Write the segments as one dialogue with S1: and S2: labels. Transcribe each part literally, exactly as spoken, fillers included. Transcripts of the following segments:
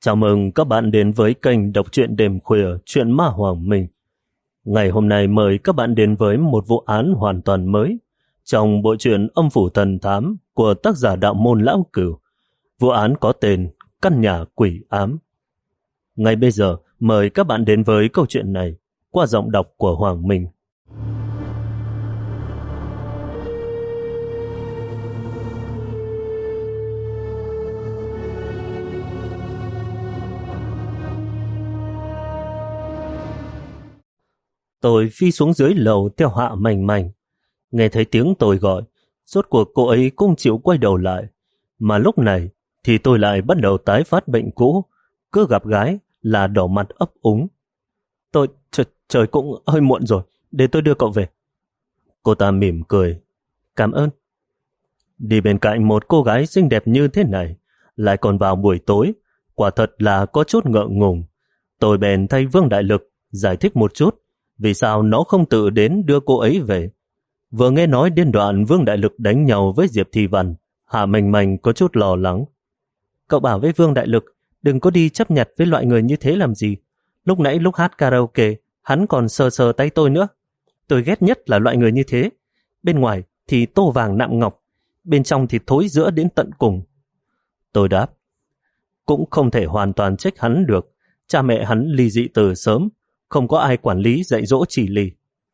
S1: Chào mừng các bạn đến với kênh đọc truyện đêm khuya Truyện Ma Hoàng Minh. Ngày hôm nay mời các bạn đến với một vụ án hoàn toàn mới trong bộ truyện Âm Phủ Thần Thám của tác giả Đạo Môn Lão Cửu. Vụ án có tên Căn Nhà Quỷ Ám. Ngay bây giờ mời các bạn đến với câu chuyện này qua giọng đọc của Hoàng Minh. Tôi phi xuống dưới lầu theo Hạ Mành Mành. Nghe thấy tiếng tôi gọi, rốt cuộc cô ấy cũng chịu quay đầu lại. Mà lúc này thì tôi lại bắt đầu tái phát bệnh cũ, cứ gặp gái là đỏ mặt ấp úng. Tôi, trời, trời cũng hơi muộn rồi, để tôi đưa cậu về. Cô ta mỉm cười. Cảm ơn. Đi bên cạnh một cô gái xinh đẹp như thế này, lại còn vào buổi tối, quả thật là có chút ngượng ngùng. Tôi bèn thay Vương Đại Lực giải thích một chút vì sao nó không tự đến đưa cô ấy về. Vừa nghe nói đến đoạn Vương Đại Lực đánh nhau với Diệp Thi Văn, Hạ Mành Mành có chút lo lắng. Cậu bảo với Vương Đại Lực đừng có đi chấp nhặt với loại người như thế làm gì. Lúc nãy lúc hát karaoke, hắn còn sờ sờ tay tôi nữa. Tôi ghét nhất là loại người như thế. Bên ngoài thì tô vàng nạm ngọc, bên trong thì thối rữa đến tận cùng. Tôi đáp, cũng không thể hoàn toàn trách hắn được. Cha mẹ hắn ly dị từ sớm, không có ai quản lý dạy dỗ chỉ lì.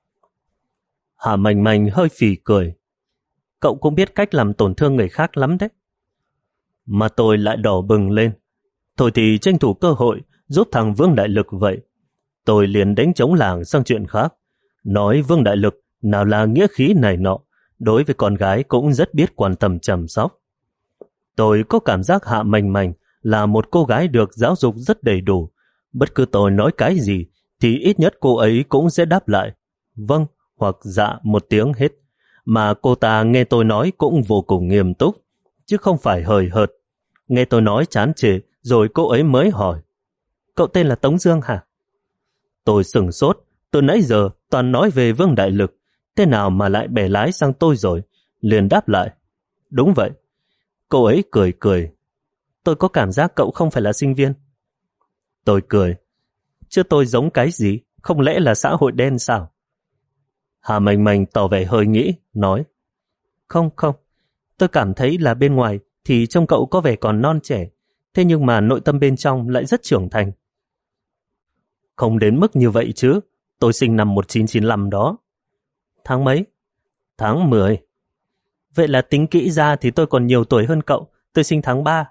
S1: Hạ Mành Mành hơi phì cười. Cậu cũng biết cách làm tổn thương người khác lắm đấy. Mà tôi lại đỏ bừng lên. Thôi thì tranh thủ cơ hội giúp thằng Vương Đại Lực vậy. Tôi liền đánh trống làng sang chuyện khác. Nói Vương Đại Lực nào là nghĩa khí này nọ, đối với con gái cũng rất biết quan tâm chăm sóc. Tôi có cảm giác Hạ Mành Mành là một cô gái được giáo dục rất đầy đủ. Bất cứ tôi nói cái gì thì ít nhất cô ấy cũng sẽ đáp lại vâng hoặc dạ một tiếng hết. Mà cô ta nghe tôi nói cũng vô cùng nghiêm túc, chứ không phải hời hợt. Nghe tôi nói chán chê rồi cô ấy mới hỏi, cậu tên là Tống Dương hả? Tôi sửng sốt, từ nãy giờ toàn nói về Vương Đại Lực, thế nào mà lại bẻ lái sang tôi rồi? Liền đáp lại, đúng vậy. Cô ấy cười cười, tôi có cảm giác cậu không phải là sinh viên. Tôi cười, chứ tôi giống cái gì, không lẽ là xã hội đen sao? Hà Mành Mành tỏ vẻ hơi nghĩ, nói, không không, tôi cảm thấy là bên ngoài thì trông cậu có vẻ còn non trẻ, thế nhưng mà nội tâm bên trong lại rất trưởng thành. Không đến mức như vậy chứ, tôi sinh năm một nghìn chín trăm chín mươi lăm đó. Tháng mấy? Tháng mười. Vậy là tính kỹ ra thì tôi còn nhiều tuổi hơn cậu, tôi sinh tháng ba.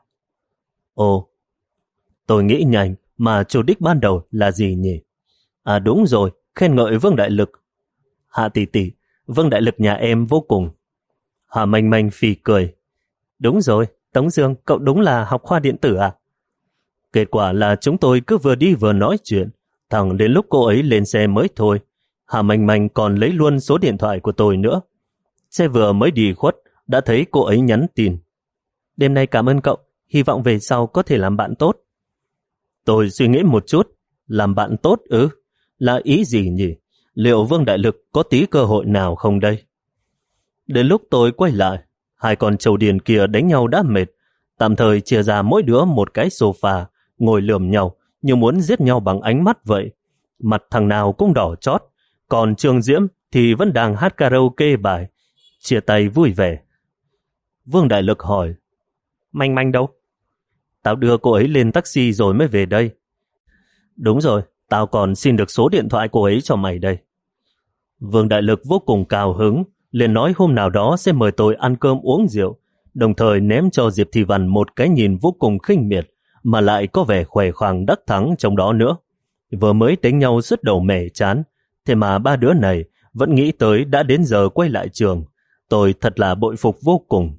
S1: Ồ, tôi nghĩ nhanh, mà chủ đích ban đầu là gì nhỉ? À đúng rồi, khen ngợi Vương Đại Lực. Hạ tỷ tỷ, Vương Đại Lực nhà em vô cùng. Hạ Mành Mành phì cười. Đúng rồi, Tống Dương, cậu đúng là học khoa điện tử à? Kết quả là chúng tôi cứ vừa đi vừa nói chuyện, thẳng đến lúc cô ấy lên xe mới thôi. Hạ Mành Mành còn lấy luôn số điện thoại của tôi nữa. Xe vừa mới đi khuất, đã thấy cô ấy nhắn tin. Đêm nay cảm ơn cậu, hy vọng về sau có thể làm bạn tốt. Tôi suy nghĩ một chút, làm bạn tốt ư? Là ý gì nhỉ? Liệu Vương Đại Lực có tí cơ hội nào không đây? Đến lúc tôi quay lại, hai con trâu điền kia đánh nhau đã mệt, tạm thời chia ra mỗi đứa một cái sofa, ngồi lườm nhau như muốn giết nhau bằng ánh mắt vậy. Mặt thằng nào cũng đỏ chót, còn Trương Diễm thì vẫn đang hát karaoke bài, chia tay vui vẻ. Vương Đại Lực hỏi, Mành Mành đâu? Tao đưa cô ấy lên taxi rồi mới về đây. Đúng rồi, tao còn xin được số điện thoại cô ấy cho mày đây. Vương Đại Lực vô cùng cao hứng, liền nói hôm nào đó sẽ mời tôi ăn cơm uống rượu, đồng thời ném cho Diệp Thi Văn một cái nhìn vô cùng khinh miệt, mà lại có vẻ khỏe khoang đắc thắng trong đó nữa. Vừa mới đánh nhau sứt đầu mẻ chán, thế mà ba đứa này vẫn nghĩ tới đã đến giờ quay lại trường. Tôi thật là bội phục vô cùng.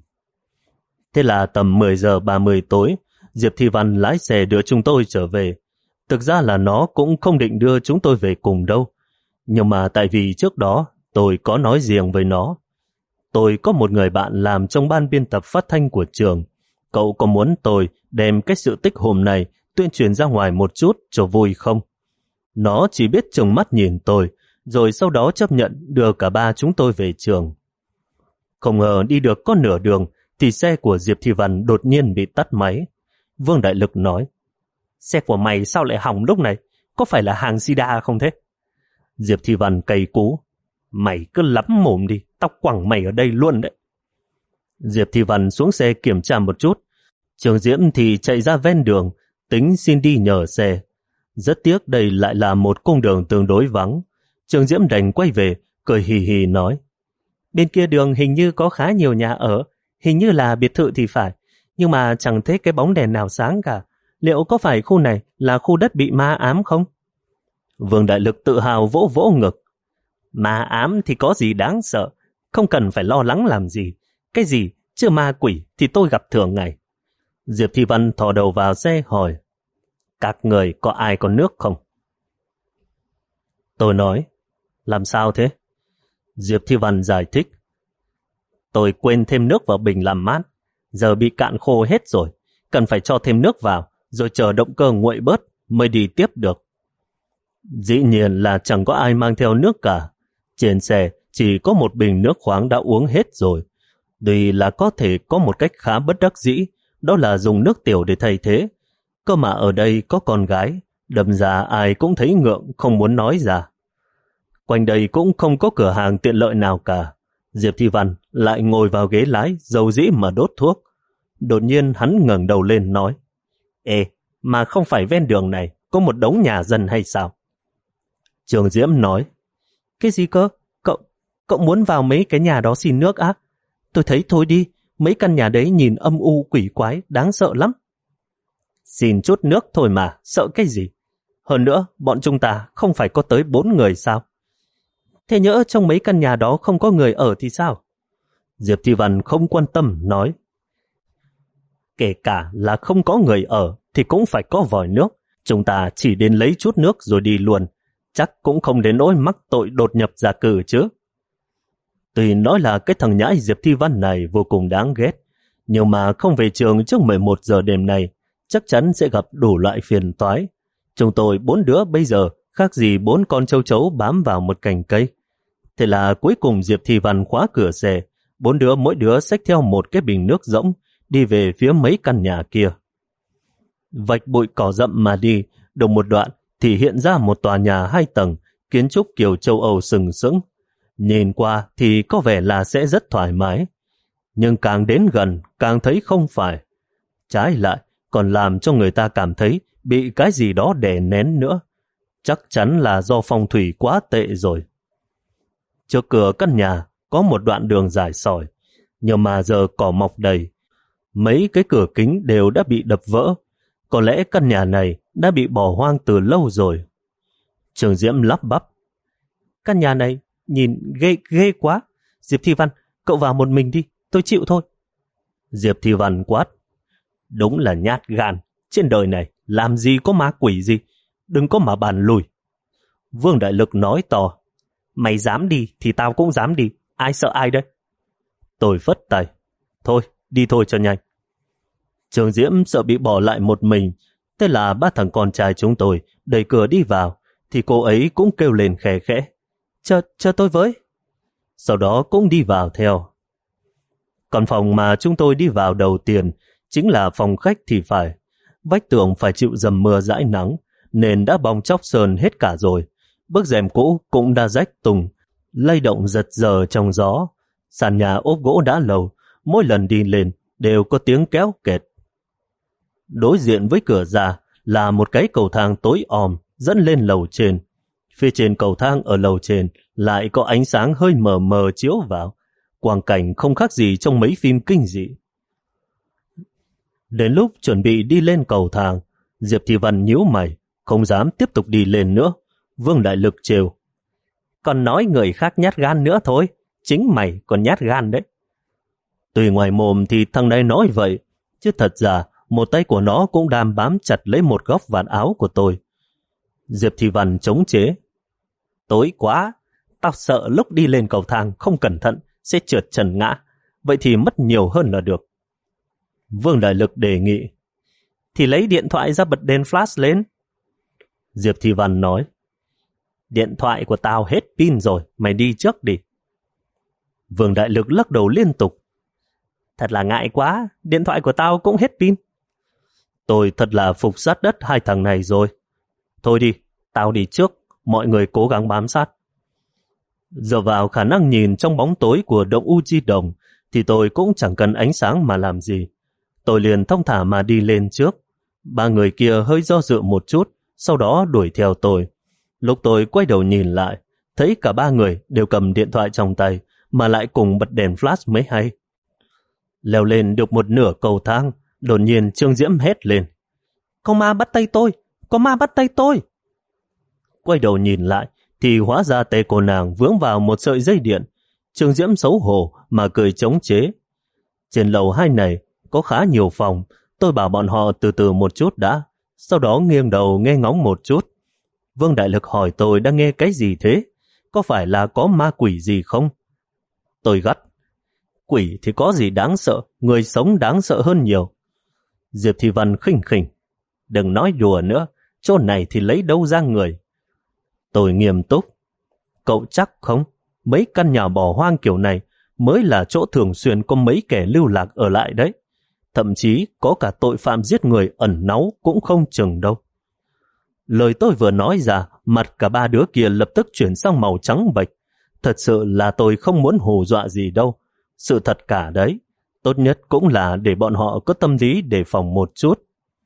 S1: Thế là tầm mười giờ ba mươi tối, Diệp Thi Văn lái xe đưa chúng tôi trở về. Thực ra là nó cũng không định đưa chúng tôi về cùng đâu. Nhưng mà tại vì trước đó tôi có nói riêng với nó. Tôi có một người bạn làm trong ban biên tập phát thanh của trường. Cậu có muốn tôi đem cái sự tích hôm nay tuyên truyền ra ngoài một chút cho vui không? Nó chỉ biết trừng mắt nhìn tôi, rồi sau đó chấp nhận đưa cả ba chúng tôi về trường. Không ngờ đi được có nửa đường thì xe của Diệp Thi Văn đột nhiên bị tắt máy. Vương Đại Lực nói, Xe của mày sao lại hỏng lúc này? Có phải là hàng sida không thế? Diệp Thi Văn cay cú. Mày cứ lắm mồm đi, tao quẳng mày ở đây luôn đấy. Diệp Thi Văn xuống xe kiểm tra một chút. Trường Diễm thì chạy ra ven đường, tính xin đi nhờ xe. Rất tiếc đây lại là một cung đường tương đối vắng. Trường Diễm đành quay về, cười hì hì nói. Bên kia đường hình như có khá nhiều nhà ở, hình như là biệt thự thì phải, nhưng mà chẳng thấy cái bóng đèn nào sáng cả. Liệu có phải khu này là khu đất bị ma ám không? Vương Đại Lực tự hào vỗ vỗ ngực. Ma ám thì có gì đáng sợ, không cần phải lo lắng làm gì. Cái gì, chứ ma quỷ thì tôi gặp thường ngày. Diệp Thi Văn thò đầu vào xe hỏi. Các người có ai có nước không? Tôi nói. Làm sao thế? Diệp Thi Văn giải thích. Tôi quên thêm nước vào bình làm mát, giờ bị cạn khô hết rồi, cần phải cho thêm nước vào, rồi chờ động cơ nguội bớt mới đi tiếp được. Dĩ nhiên là chẳng có ai mang theo nước cả. Trên xe chỉ có một bình nước khoáng đã uống hết rồi. Tuy là có thể có một cách khá bất đắc dĩ, đó là dùng nước tiểu để thay thế. Cơ mà ở đây có con gái, đâm ra ai cũng thấy ngượng không muốn nói ra. Quanh đây cũng không có cửa hàng tiện lợi nào cả. Diệp Thi Văn lại ngồi vào ghế lái, dầu dĩ mà đốt thuốc. Đột nhiên hắn ngẩng đầu lên nói. Ê, mà không phải ven đường này có một đống nhà dân hay sao? Trường Diễm nói. Cái gì cơ? Cậu, cậu muốn vào mấy cái nhà đó xin nước á? Tôi thấy thôi đi, mấy căn nhà đấy nhìn âm u quỷ quái, đáng sợ lắm. Xin chút nước thôi mà, sợ cái gì? Hơn nữa, bọn chúng ta không phải có tới bốn người sao? Thế nhỡ trong mấy căn nhà đó không có người ở thì sao? Diệp Thi Văn không quan tâm nói. Kể cả là không có người ở thì cũng phải có vòi nước. Chúng ta chỉ đến lấy chút nước rồi đi luôn. Chắc cũng không đến nỗi mắc tội đột nhập gia cư chứ. Tuy nói là cái thằng nhãi Diệp Thi Văn này vô cùng đáng ghét, nhưng mà không về trường trước mười một giờ đêm này, chắc chắn sẽ gặp đủ loại phiền toái. Chúng tôi bốn đứa bây giờ khác gì bốn con châu chấu bám vào một cành cây. Thế là cuối cùng Diệp Thi Văn khóa cửa xe, bốn đứa mỗi đứa xách theo một cái bình nước rỗng, đi về phía mấy căn nhà kia. Vạch bụi cỏ rậm mà đi, được một đoạn thì hiện ra một tòa nhà hai tầng, kiến trúc kiểu châu Âu sừng sững. Nhìn qua thì có vẻ là sẽ rất thoải mái, nhưng càng đến gần càng thấy không phải. Trái lại còn làm cho người ta cảm thấy bị cái gì đó đè nén nữa. Chắc chắn là do phong thủy quá tệ rồi. Trước cửa căn nhà có một đoạn đường dài sỏi, nhưng mà giờ cỏ mọc đầy. Mấy cái cửa kính đều đã bị đập vỡ. Có lẽ căn nhà này đã bị bỏ hoang từ lâu rồi. Trường Diễm lắp bắp. Căn nhà này nhìn ghê ghê quá. Diệp Thi Văn, cậu vào một mình đi, tôi chịu thôi. Diệp Thi Văn quát. Đúng là nhát gan. Trên đời này làm gì có ma quỷ gì. Đừng có mà bàn lùi. Vương Đại Lực nói to. Mày dám đi thì tao cũng dám đi. Ai sợ ai đây? Tôi phất tay. Thôi, đi thôi cho nhanh. Trường Diễm sợ bị bỏ lại một mình. Thế là ba thằng con trai chúng tôi đẩy cửa đi vào, thì cô ấy cũng kêu lên khẽ khẽ. Chờ, chờ tôi với. Sau đó cũng đi vào theo. Còn phòng mà chúng tôi đi vào đầu tiên chính là phòng khách thì phải. Vách tường phải chịu dầm mưa dãi nắng, nên đã bong chóc sơn hết cả rồi. Bức rèm cũ cũng đã rách tung, lay động giật giờ trong gió. Sàn nhà ốp gỗ đã lâu, mỗi lần đi lên đều có tiếng kéo kẹt. Đối diện với cửa ra là một cái cầu thang tối om dẫn lên lầu trên. Phía trên cầu thang ở lầu trên lại có ánh sáng hơi mờ mờ chiếu vào. Quang cảnh không khác gì trong mấy phim kinh dị. Đến lúc chuẩn bị đi lên cầu thang, Diệp Thi Văn nhíu mày, không dám tiếp tục đi lên nữa. Vương Đại Lực trêu. Còn nói người khác nhát gan nữa thôi, chính mày còn nhát gan đấy. Tuy ngoài mồm thì thằng này nói vậy, chứ thật ra một tay của nó cũng đang bám chặt lấy một góc vạt áo của tôi. Diệp Thi Văn chống chế. Tối quá, tao sợ lúc đi lên cầu thang không cẩn thận sẽ trượt trần ngã, vậy thì mất nhiều hơn là được. Vương Đại Lực đề nghị. Thì lấy điện thoại ra bật đèn flash lên. Diệp Thi Văn nói. Điện thoại của tao hết pin rồi, mày đi trước đi. Vương Đại Lực lắc đầu liên tục. Thật là ngại quá, điện thoại của tao cũng hết pin. Tôi thật là phục sát đất hai thằng này rồi. Thôi đi, tao đi trước, mọi người cố gắng bám sát. Giờ vào khả năng nhìn trong bóng tối của động u chi đồng thì tôi cũng chẳng cần ánh sáng mà làm gì. Tôi liền thong thả mà đi lên trước. Ba người kia hơi do dự một chút, sau đó đuổi theo tôi. Lúc tôi quay đầu nhìn lại, thấy cả ba người đều cầm điện thoại trong tay mà lại cùng bật đèn flash mới hay. Leo lên được một nửa cầu thang, đột nhiên Trương Diễm hét lên. Có ma bắt tay tôi! Có ma bắt tay tôi! Quay đầu nhìn lại thì hóa ra tay cô nàng vướng vào một sợi dây điện. Trương Diễm xấu hổ mà cười chống chế. Trên lầu hai này có khá nhiều phòng, tôi bảo bọn họ từ từ một chút đã, sau đó nghiêng đầu nghe ngóng một chút. Vương Đại Lực hỏi tôi đang nghe cái gì thế? Có phải là có ma quỷ gì không? Tôi gắt. Quỷ thì có gì đáng sợ, người sống đáng sợ hơn nhiều. Diệp Thị Văn khinh khỉnh. Đừng nói đùa nữa, chỗ này thì lấy đâu ra người. Tôi nghiêm túc. Cậu chắc không? Mấy căn nhà bỏ hoang kiểu này mới là chỗ thường xuyên có mấy kẻ lưu lạc ở lại đấy. Thậm chí có cả tội phạm giết người ẩn náu cũng không chừng đâu. Lời tôi vừa nói ra, mặt cả ba đứa kia lập tức chuyển sang màu trắng bệch. Thật sự là tôi không muốn hù dọa gì đâu. Sự thật cả đấy. Tốt nhất cũng là để bọn họ có tâm lý đề phòng một chút.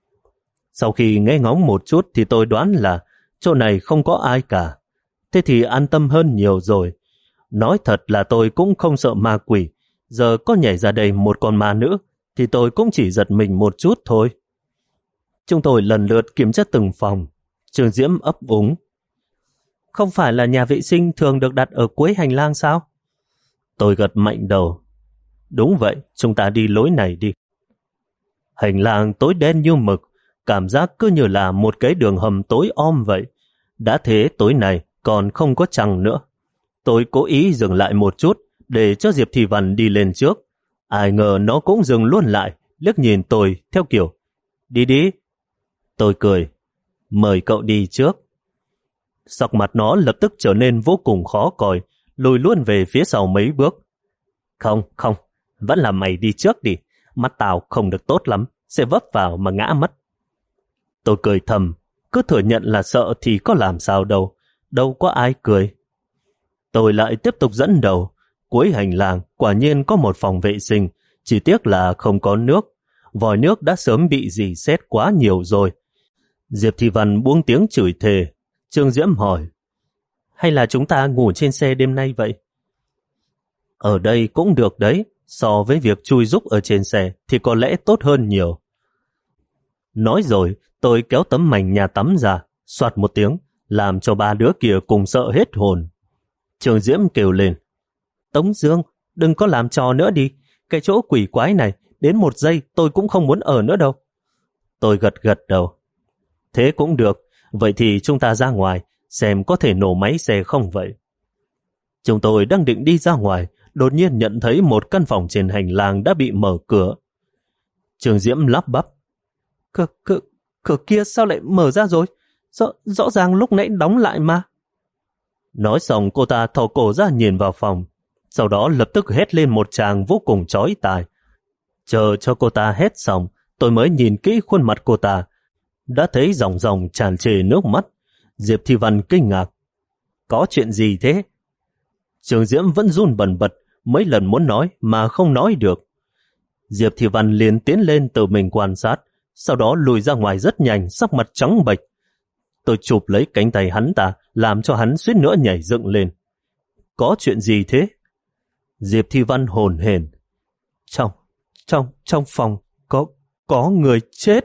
S1: Sau khi nghe ngóng một chút thì tôi đoán là chỗ này không có ai cả. Thế thì an tâm hơn nhiều rồi. Nói thật là tôi cũng không sợ ma quỷ. Giờ có nhảy ra đây một con ma nữ thì tôi cũng chỉ giật mình một chút thôi. Chúng tôi lần lượt kiểm tra từng phòng. Trương Diễm ấp úng. Không phải là nhà vệ sinh thường được đặt ở cuối hành lang sao? Tôi gật mạnh đầu. Đúng vậy, chúng ta đi lối này đi. Hành lang tối đen như mực, cảm giác cứ như là một cái đường hầm tối om vậy. Đã thế tối này còn không có trăng nữa. Tôi cố ý dừng lại một chút để cho Diệp Thị Văn đi lên trước. Ai ngờ nó cũng dừng luôn lại, liếc nhìn tôi theo kiểu đi đi. Tôi cười. Mời cậu đi trước. Sắc mặt nó lập tức trở nên vô cùng khó coi, lùi luôn về phía sau mấy bước. Không, không, vẫn là mày đi trước đi. Mắt tao không được tốt lắm, sẽ vấp vào mà ngã mất. Tôi cười thầm, cứ thừa nhận là sợ thì có làm sao đâu, đâu có ai cười. Tôi lại tiếp tục dẫn đầu. Cuối hành lang quả nhiên có một phòng vệ sinh, chỉ tiếc là không có nước. Vòi nước đã sớm bị rỉ sét quá nhiều rồi. Diệp Thị Văn buông tiếng chửi thề. Trương Diễm hỏi, hay là chúng ta ngủ trên xe đêm nay vậy? Ở đây cũng được đấy, so với việc chui rúc ở trên xe thì có lẽ tốt hơn nhiều. Nói rồi, tôi kéo tấm mảnh nhà tắm ra, soạt một tiếng, làm cho ba đứa kia cùng sợ hết hồn. Trương Diễm kêu lên, Tống Dương, đừng có làm trò nữa đi, cái chỗ quỷ quái này, đến một giây tôi cũng không muốn ở nữa đâu. Tôi gật gật đầu. Thế cũng được, vậy thì chúng ta ra ngoài, xem có thể nổ máy xe không vậy. Chúng tôi đang định đi ra ngoài, đột nhiên nhận thấy một căn phòng trên hành lang đã bị mở cửa. Trương Diễm lắp bắp. Cửa, cửa, cửa kia sao lại mở ra rồi? Rõ, rõ ràng lúc nãy đóng lại mà. Nói xong cô ta thò cổ ra nhìn vào phòng, sau đó lập tức hét lên một tràng vô cùng chói tai. Chờ cho cô ta hét xong, tôi mới nhìn kỹ khuôn mặt cô ta, đã thấy dòng dòng tràn trề nước mắt. Diệp Thị Văn kinh ngạc. Có chuyện gì thế? Trương Diễm vẫn run bần bật, mấy lần muốn nói mà không nói được. Diệp Thị Văn liền tiến lên tự mình quan sát, sau đó lùi ra ngoài rất nhanh, sắc mặt trắng bệch. Tôi chụp lấy cánh tay hắn ta, làm cho hắn suýt nữa nhảy dựng lên. Có chuyện gì thế? Diệp Thị Văn hồn hển. Trong, trong, trong phòng có, có người chết.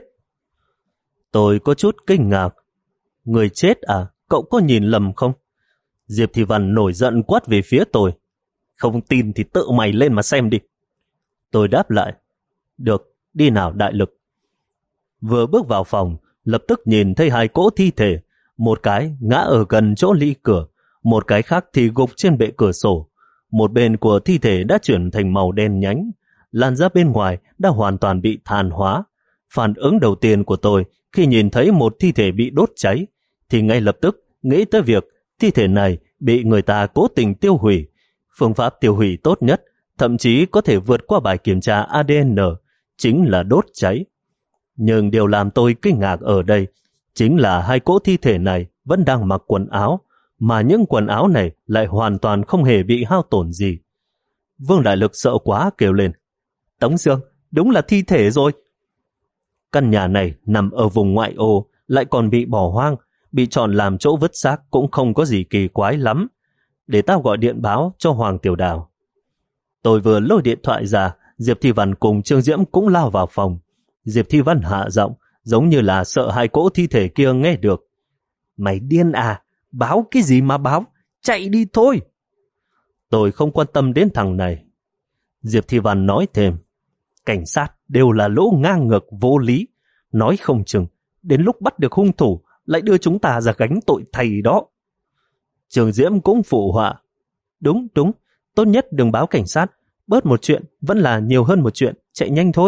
S1: Tôi có chút kinh ngạc. Người chết à? Cậu có nhìn lầm không? Diệp Thị Văn nổi giận quát về phía tôi. Không tin thì tự mày lên mà xem đi. Tôi đáp lại. Được, đi nào Đại Lực. Vừa bước vào phòng, lập tức nhìn thấy hai cỗ thi thể. Một cái ngã ở gần chỗ ly cửa, một cái khác thì gục trên bệ cửa sổ. Một bên của thi thể đã chuyển thành màu đen nhánh, làn da bên ngoài đã hoàn toàn bị than hóa. Phản ứng đầu tiên của tôi khi nhìn thấy một thi thể bị đốt cháy thì ngay lập tức nghĩ tới việc thi thể này bị người ta cố tình tiêu hủy. Phương pháp tiêu hủy tốt nhất, thậm chí có thể vượt qua bài kiểm tra a đê en, chính là đốt cháy. Nhưng điều làm tôi kinh ngạc ở đây chính là hai cỗ thi thể này vẫn đang mặc quần áo, mà những quần áo này lại hoàn toàn không hề bị hao tổn gì. Vương Đại Lực sợ quá kêu lên: Tống Dương, đúng là thi thể rồi. Căn nhà này nằm ở vùng ngoại ô, lại còn bị bỏ hoang, bị chọn làm chỗ vứt xác cũng không có gì kỳ quái lắm. Để tao gọi điện báo cho Hoàng Tiểu Đào. Tôi vừa lôi điện thoại ra, Diệp Thi Văn cùng Trương Diễm cũng lao vào phòng. Diệp Thi Văn hạ giọng, giống như là sợ hai cỗ thi thể kia nghe được. Mày điên à? Báo cái gì mà báo? Chạy đi thôi! Tôi không quan tâm đến thằng này. Diệp Thi Văn nói thêm: Cảnh sát đều là lỗ ngang ngược vô lý. Nói không chừng, đến lúc bắt được hung thủ, lại đưa chúng ta ra gánh tội thầy đó. Trường Diễm cũng phụ họa: Đúng, đúng, tốt nhất đừng báo cảnh sát. Bớt một chuyện vẫn là nhiều hơn một chuyện, chạy nhanh thôi.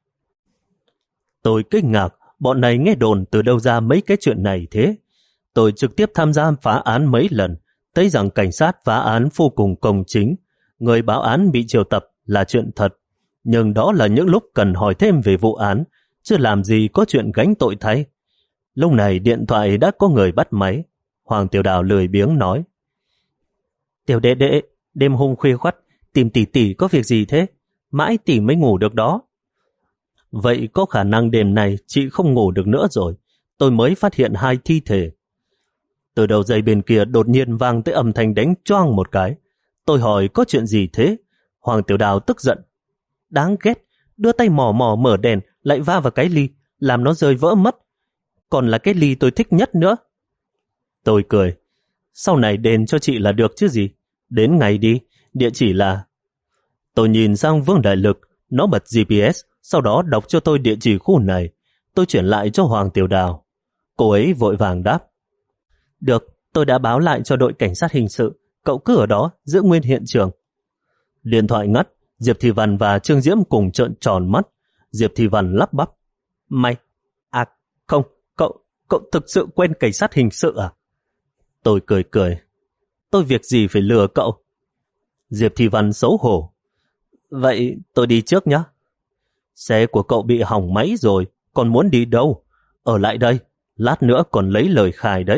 S1: Tôi kinh ngạc, bọn này nghe đồn từ đâu ra mấy cái chuyện này thế? Tôi trực tiếp tham gia phá án mấy lần, thấy rằng cảnh sát phá án vô cùng công chính. Người báo án bị triệu tập là chuyện thật, nhưng đó là những lúc cần hỏi thêm về vụ án, chứ làm gì có chuyện gánh tội thay. Lúc này điện thoại đã có người bắt máy. Hoàng Tiểu Đào lười biếng nói: Tiểu đệ đệ, đêm hôm khuya khoắt tìm tỷ tỷ có việc gì thế? Mãi tỷ mới ngủ được đó. Vậy có khả năng đêm này chị không ngủ được nữa rồi. Tôi mới phát hiện hai thi thể. Từ đầu dây bên kia đột nhiên vang tới âm thanh đánh choang một cái. Tôi hỏi có chuyện gì thế? Hoàng Tiểu Đào tức giận: Đáng ghét, đưa tay mò mò mở đèn lại va vào cái ly, làm nó rơi vỡ mất. Còn là cái ly tôi thích nhất nữa. Tôi cười: Sau này đền cho chị là được chứ gì. Đến ngày đi, địa chỉ là... Tôi nhìn sang Vương Đại Lực, nó bật giê pê ét, sau đó đọc cho tôi địa chỉ khu này. Tôi chuyển lại cho Hoàng Tiểu Đào. Cô ấy vội vàng đáp: Được, tôi đã báo lại cho đội cảnh sát hình sự. Cậu cứ ở đó, giữ nguyên hiện trường. Điện thoại ngắt, Diệp Thị Văn và Trương Diễm cùng trợn tròn mắt. Diệp Thị Văn lắp bắp: Mày? À, không, cậu, cậu thực sự quen cảnh sát hình sự à? Tôi cười cười: Tôi việc gì phải lừa cậu? Diệp Thị Văn xấu hổ: Vậy tôi đi trước nhé. Xe của cậu bị hỏng máy rồi, còn muốn đi đâu? Ở lại đây, lát nữa còn lấy lời khai đấy.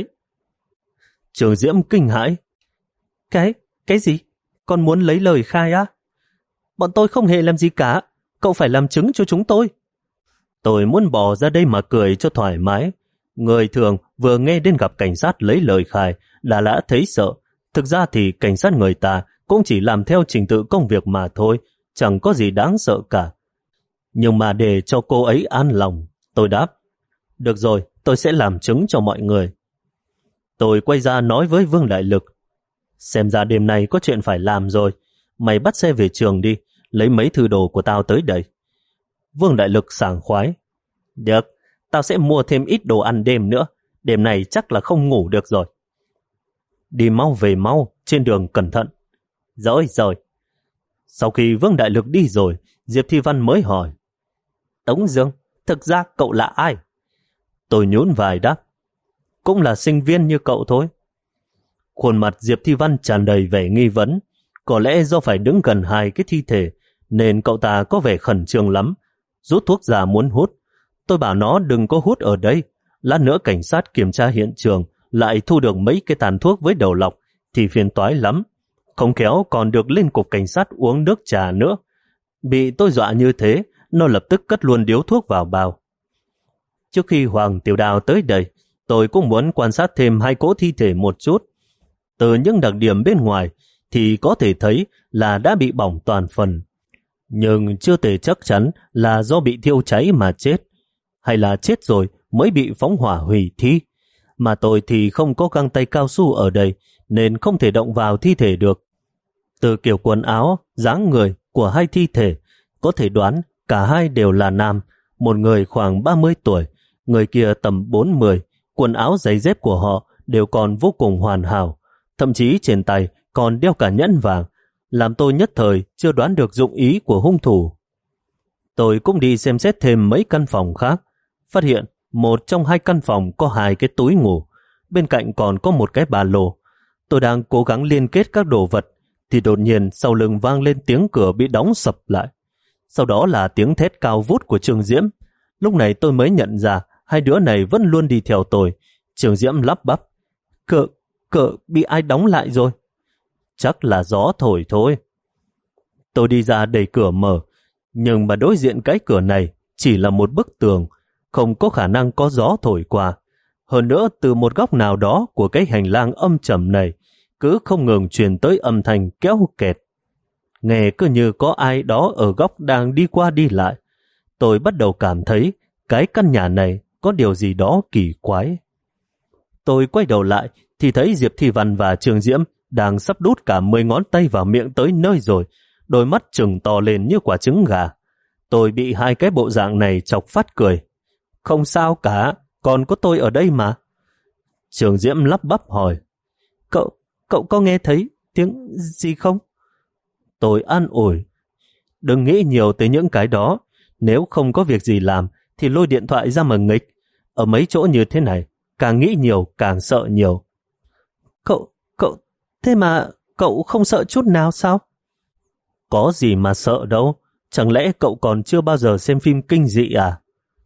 S1: Trường Diễm kinh hãi: Cái, cái gì? Con muốn lấy lời khai á? Bọn tôi không hề làm gì cả, cậu phải làm chứng cho chúng tôi. Tôi muốn bỏ ra đây mà cười cho thoải mái. Người thường vừa nghe đến gặp cảnh sát lấy lời khai đã đã thấy sợ. Thực ra thì cảnh sát người ta cũng chỉ làm theo trình tự công việc mà thôi, chẳng có gì đáng sợ cả. Nhưng mà để cho cô ấy an lòng, tôi đáp: Được rồi, tôi sẽ làm chứng cho mọi người. Tôi quay ra nói với Vương Đại Lực: Xem ra đêm nay có chuyện phải làm rồi. Mày bắt xe về trường đi, lấy mấy thư đồ của tao tới đây. Vương Đại Lực sảng khoái: Được, tao sẽ mua thêm ít đồ ăn đêm nữa. Đêm này chắc là không ngủ được rồi. Đi mau về mau, trên đường cẩn thận. Rồi rồi. Sau khi Vương Đại Lực đi rồi, Diệp Thi Văn mới hỏi: Tống Dương, thực ra cậu là ai? Tôi nhún vai đáp: Cũng là sinh viên như cậu thôi. Khuôn mặt Diệp Thi Văn tràn đầy vẻ nghi vấn. Có lẽ do phải đứng gần hai cái thi thể nên cậu ta có vẻ khẩn trương lắm. Rút thuốc ra muốn hút. Tôi bảo nó đừng có hút ở đây. Lát nữa cảnh sát kiểm tra hiện trường lại thu được mấy cái tàn thuốc với đầu lọc thì phiền toái lắm. Không khéo còn được lên cục cảnh sát uống nước trà nữa. Bị tôi dọa như thế, nó lập tức cất luôn điếu thuốc vào bao. Trước khi Hoàng Tiểu Đào tới đây, tôi cũng muốn quan sát thêm hai cỗ thi thể một chút. Từ những đặc điểm bên ngoài thì có thể thấy là đã bị bỏng toàn phần. Nhưng chưa thể chắc chắn là do bị thiêu cháy mà chết, hay là chết rồi mới bị phóng hỏa hủy thi. Mà tôi thì không có găng tay cao su ở đây nên không thể động vào thi thể được. Từ kiểu quần áo, dáng người của hai thi thể, có thể đoán cả hai đều là nam. Một người khoảng ba mươi tuổi, người kia tầm bốn mươi. Quần áo giày dép của họ đều còn vô cùng hoàn hảo. Thậm chí trên tay còn đeo cả nhẫn vàng, làm tôi nhất thời chưa đoán được dụng ý của hung thủ. Tôi cũng đi xem xét thêm mấy căn phòng khác, phát hiện một trong hai căn phòng có hai cái túi ngủ, bên cạnh còn có một cái ba lô. Tôi đang cố gắng liên kết các đồ vật, thì đột nhiên sau lưng vang lên tiếng cửa bị đóng sập lại. Sau đó là tiếng thét cao vút của Trương Diễm. Lúc này tôi mới nhận ra hai đứa này vẫn luôn đi theo tôi. Trường Diễm lắp bắp. Cửa, cửa bị ai đóng lại rồi? Chắc là gió thổi thôi. Tôi đi ra đẩy cửa mở, nhưng mà đối diện cái cửa này chỉ là một bức tường, không có khả năng có gió thổi qua. Hơn nữa, từ một góc nào đó của cái hành lang âm trầm này cứ không ngừng truyền tới âm thanh kéo kẹt. Nghe cứ như có ai đó ở góc đang đi qua đi lại. Tôi bắt đầu cảm thấy cái căn nhà này có điều gì đó kỳ quái. Tôi quay đầu lại thì thấy Diệp Thi Văn và Trường Diễm đang sắp đút cả mười ngón tay vào miệng tới nơi rồi, đôi mắt trừng to lên như quả trứng gà. Tôi bị hai cái bộ dạng này chọc phát cười. Không sao cả, còn có tôi ở đây mà. Trường Diễm lắp bắp hỏi. Cậu, cậu có nghe thấy tiếng gì không? Tôi an ủi. Đừng nghĩ nhiều tới những cái đó. Nếu không có việc gì làm thì lôi điện thoại ra mà nghịch. Ở mấy chỗ như thế này, càng nghĩ nhiều càng sợ nhiều. Cậu, cậu, thế mà cậu không sợ chút nào sao? Có gì mà sợ đâu. Chẳng lẽ cậu còn chưa bao giờ xem phim kinh dị à?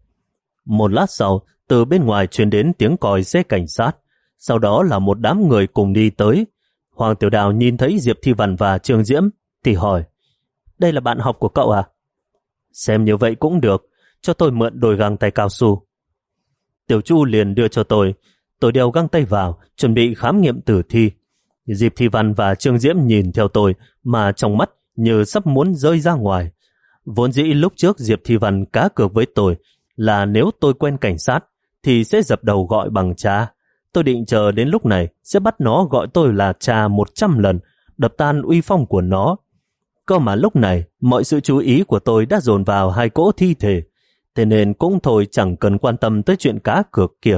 S1: Một lát sau, từ bên ngoài truyền đến tiếng còi xe cảnh sát. Sau đó là một đám người cùng đi tới. Hoàng Tiểu Đào nhìn thấy Diệp Thi Văn và Trường Diễm thì hỏi. Đây là bạn học của cậu à? Xem như vậy cũng được. Cho tôi mượn đôi găng tay cao su. Tiểu Chu liền đưa cho tôi. Tôi đeo găng tay vào, chuẩn bị khám nghiệm tử thi. Diệp Thi Văn và Trường Diễm nhìn theo tôi mà trong mắt như sắp muốn rơi ra ngoài. Vốn dĩ lúc trước Diệp Thi Văn cá cược với tôi là nếu tôi quen cảnh sát thì sẽ dập đầu gọi bằng cha. Tôi định chờ đến lúc này sẽ bắt nó gọi tôi là cha một trăm lần, đập tan uy phong của nó. Cơ mà lúc này mọi sự chú ý của tôi đã dồn vào hai cỗ thi thể, thế nên cũng thôi chẳng cần quan tâm tới chuyện cá cược kia.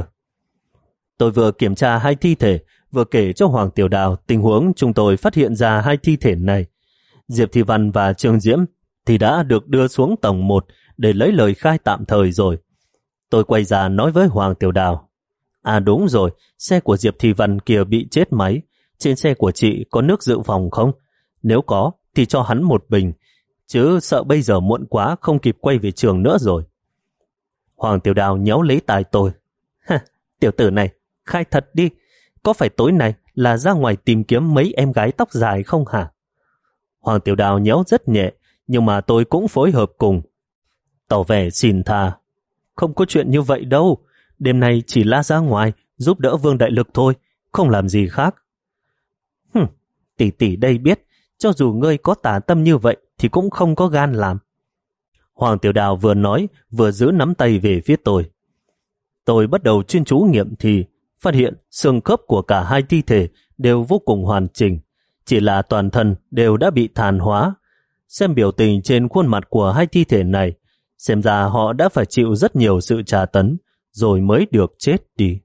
S1: Tôi vừa kiểm tra hai thi thể, vừa kể cho Hoàng Tiểu Đào tình huống chúng tôi phát hiện ra hai thi thể này. Diệp Thi Văn và Trường Diễm thì đã được đưa xuống tầng một để lấy lời khai tạm thời rồi. Tôi quay ra nói với Hoàng Tiểu Đào. À đúng rồi, xe của Diệp Thi Văn kia bị chết máy. Trên xe của chị có nước dự phòng không? Nếu có thì cho hắn một bình, chứ sợ bây giờ muộn quá không kịp quay về trường nữa rồi. Hoàng Tiểu Đào nhéo lấy tai tôi. Ha, tiểu tử này, khai thật đi. Có phải tối nay là ra ngoài tìm kiếm mấy em gái tóc dài không hả? Hoàng Tiểu Đào nhéo rất nhẹ, nhưng mà tôi cũng phối hợp cùng. Tỏ vẻ xin tha. Không có chuyện như vậy đâu. Đêm nay chỉ la ra ngoài giúp đỡ Vương Đại Lực thôi, không làm gì khác. Hừm, tỷ tỷ đây biết, cho dù ngươi có tà tâm như vậy thì cũng không có gan làm. Hoàng Tiểu Đào vừa nói vừa giữ nắm tay về phía tôi. Tôi bắt đầu chuyên chú nghiệm thì phát hiện xương khớp của cả hai thi thể đều vô cùng hoàn chỉnh, chỉ là toàn thân đều đã bị tàn hóa. Xem biểu tình trên khuôn mặt của hai thi thể này, xem ra họ đã phải chịu rất nhiều sự tra tấn rồi mới được chết đi.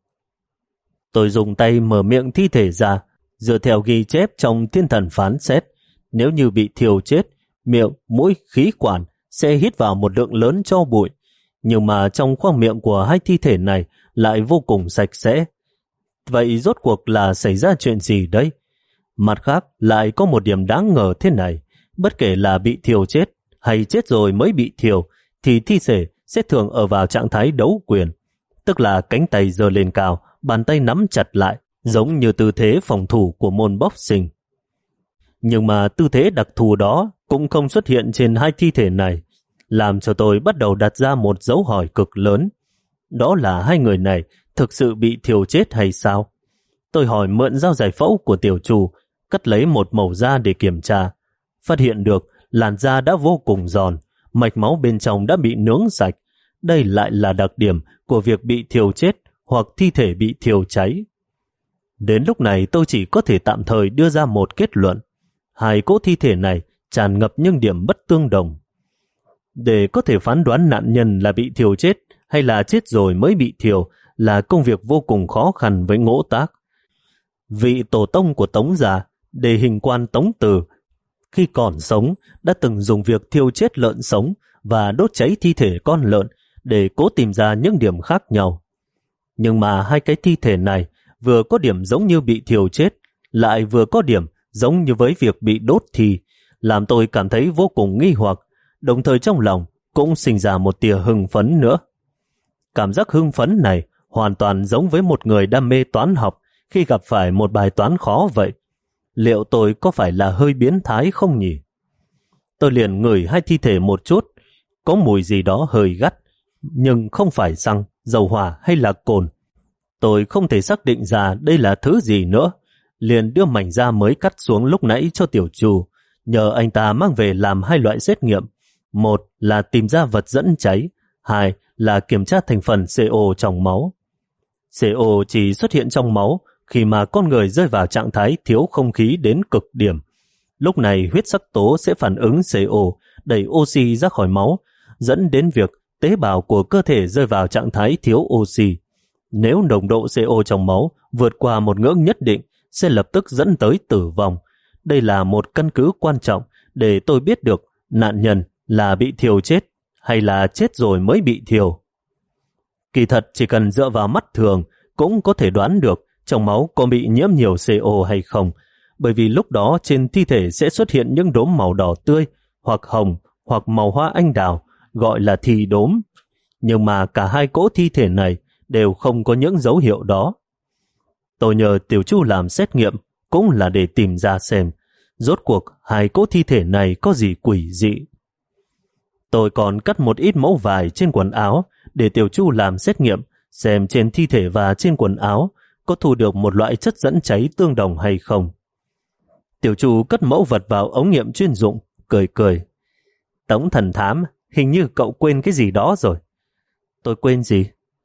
S1: Tôi dùng tay mở miệng thi thể ra, dựa theo ghi chép trong thiên thần phán xét, nếu như bị thiêu chết, miệng, mũi, khí quản sẽ hít vào một lượng lớn tro bụi, nhưng mà trong khoang miệng của hai thi thể này lại vô cùng sạch sẽ. Vậy rốt cuộc là xảy ra chuyện gì đấy? Mặt khác lại có một điểm đáng ngờ thế này, bất kể là bị thiêu chết hay chết rồi mới bị thiêu, thì thi thể sẽ thường ở vào trạng thái đấu quyền, tức là cánh tay giơ lên cao, bàn tay nắm chặt lại, giống như tư thế phòng thủ của môn boxing. Nhưng mà tư thế đặc thù đó cũng không xuất hiện trên hai thi thể này, làm cho tôi bắt đầu đặt ra một dấu hỏi cực lớn. Đó là hai người này thực sự bị thiêu chết hay sao? Tôi hỏi mượn dao giải phẫu của Tiểu Chu, cắt lấy một mẩu da để kiểm tra. Phát hiện được làn da đã vô cùng giòn, mạch máu bên trong đã bị nướng sạch. Đây lại là đặc điểm của việc bị thiêu chết hoặc thi thể bị thiêu cháy. Đến lúc này tôi chỉ có thể tạm thời đưa ra một kết luận. Hai cỗ thi thể này tràn ngập những điểm bất tương đồng. Để có thể phán đoán nạn nhân là bị thiêu chết hay là chết rồi mới bị thiêu là công việc vô cùng khó khăn với Ngỗ Tác. Vị tổ tông của Tống gia, Đề Hình Quan Tống Từ, khi còn sống đã từng dùng việc thiêu chết lợn sống và đốt cháy thi thể con lợn để cố tìm ra những điểm khác nhau. Nhưng mà hai cái thi thể này vừa có điểm giống như bị thiêu chết, lại vừa có điểm giống như với việc bị đốt thì, làm tôi cảm thấy vô cùng nghi hoặc, đồng thời trong lòng cũng sinh ra một tia hưng phấn nữa. Cảm giác hưng phấn này hoàn toàn giống với một người đam mê toán học khi gặp phải một bài toán khó vậy. Liệu tôi có phải là hơi biến thái không nhỉ? Tôi liền ngửi hai thi thể một chút, có mùi gì đó hơi gắt, nhưng không phải xăng, dầu hỏa hay là cồn. Tôi không thể xác định ra đây là thứ gì nữa, liền đưa mảnh da mới cắt xuống lúc nãy cho tiểu Chu, nhờ anh ta mang về làm hai loại xét nghiệm. Một là tìm ra vật dẫn cháy, hai là kiểm tra thành phần xê o trong máu. xê o chỉ xuất hiện trong máu khi mà con người rơi vào trạng thái thiếu không khí đến cực điểm. Lúc này huyết sắc tố sẽ phản ứng xê o, đẩy oxy ra khỏi máu, dẫn đến việc tế bào của cơ thể rơi vào trạng thái thiếu oxy. Nếu nồng độ xê o trong máu vượt qua một ngưỡng nhất định, sẽ lập tức dẫn tới tử vong. Đây là một căn cứ quan trọng để tôi biết được nạn nhân là bị thiêu chết hay là chết rồi mới bị thiêu. Kỳ thật chỉ cần dựa vào mắt thường cũng có thể đoán được trong máu có bị nhiễm nhiều xê o hay không, bởi vì lúc đó trên thi thể sẽ xuất hiện những đốm màu đỏ tươi, hoặc hồng, hoặc màu hoa anh đào, gọi là thi đốm. Nhưng mà cả hai cỗ thi thể này đều không có những dấu hiệu đó. Tôi nhờ Tiểu Chu làm xét nghiệm cũng là để tìm ra xem rốt cuộc hai cỗ thi thể này có gì quỷ dị. Tôi còn cắt một ít mẫu vải trên quần áo để Tiểu Chu làm xét nghiệm xem trên thi thể và trên quần áo có thu được một loại chất dẫn cháy tương đồng hay không. Tiểu Chu cất mẫu vật vào ống nghiệm chuyên dụng, cười cười. Tống thần thám, hình như cậu quên cái gì đó rồi. Tôi quên gì?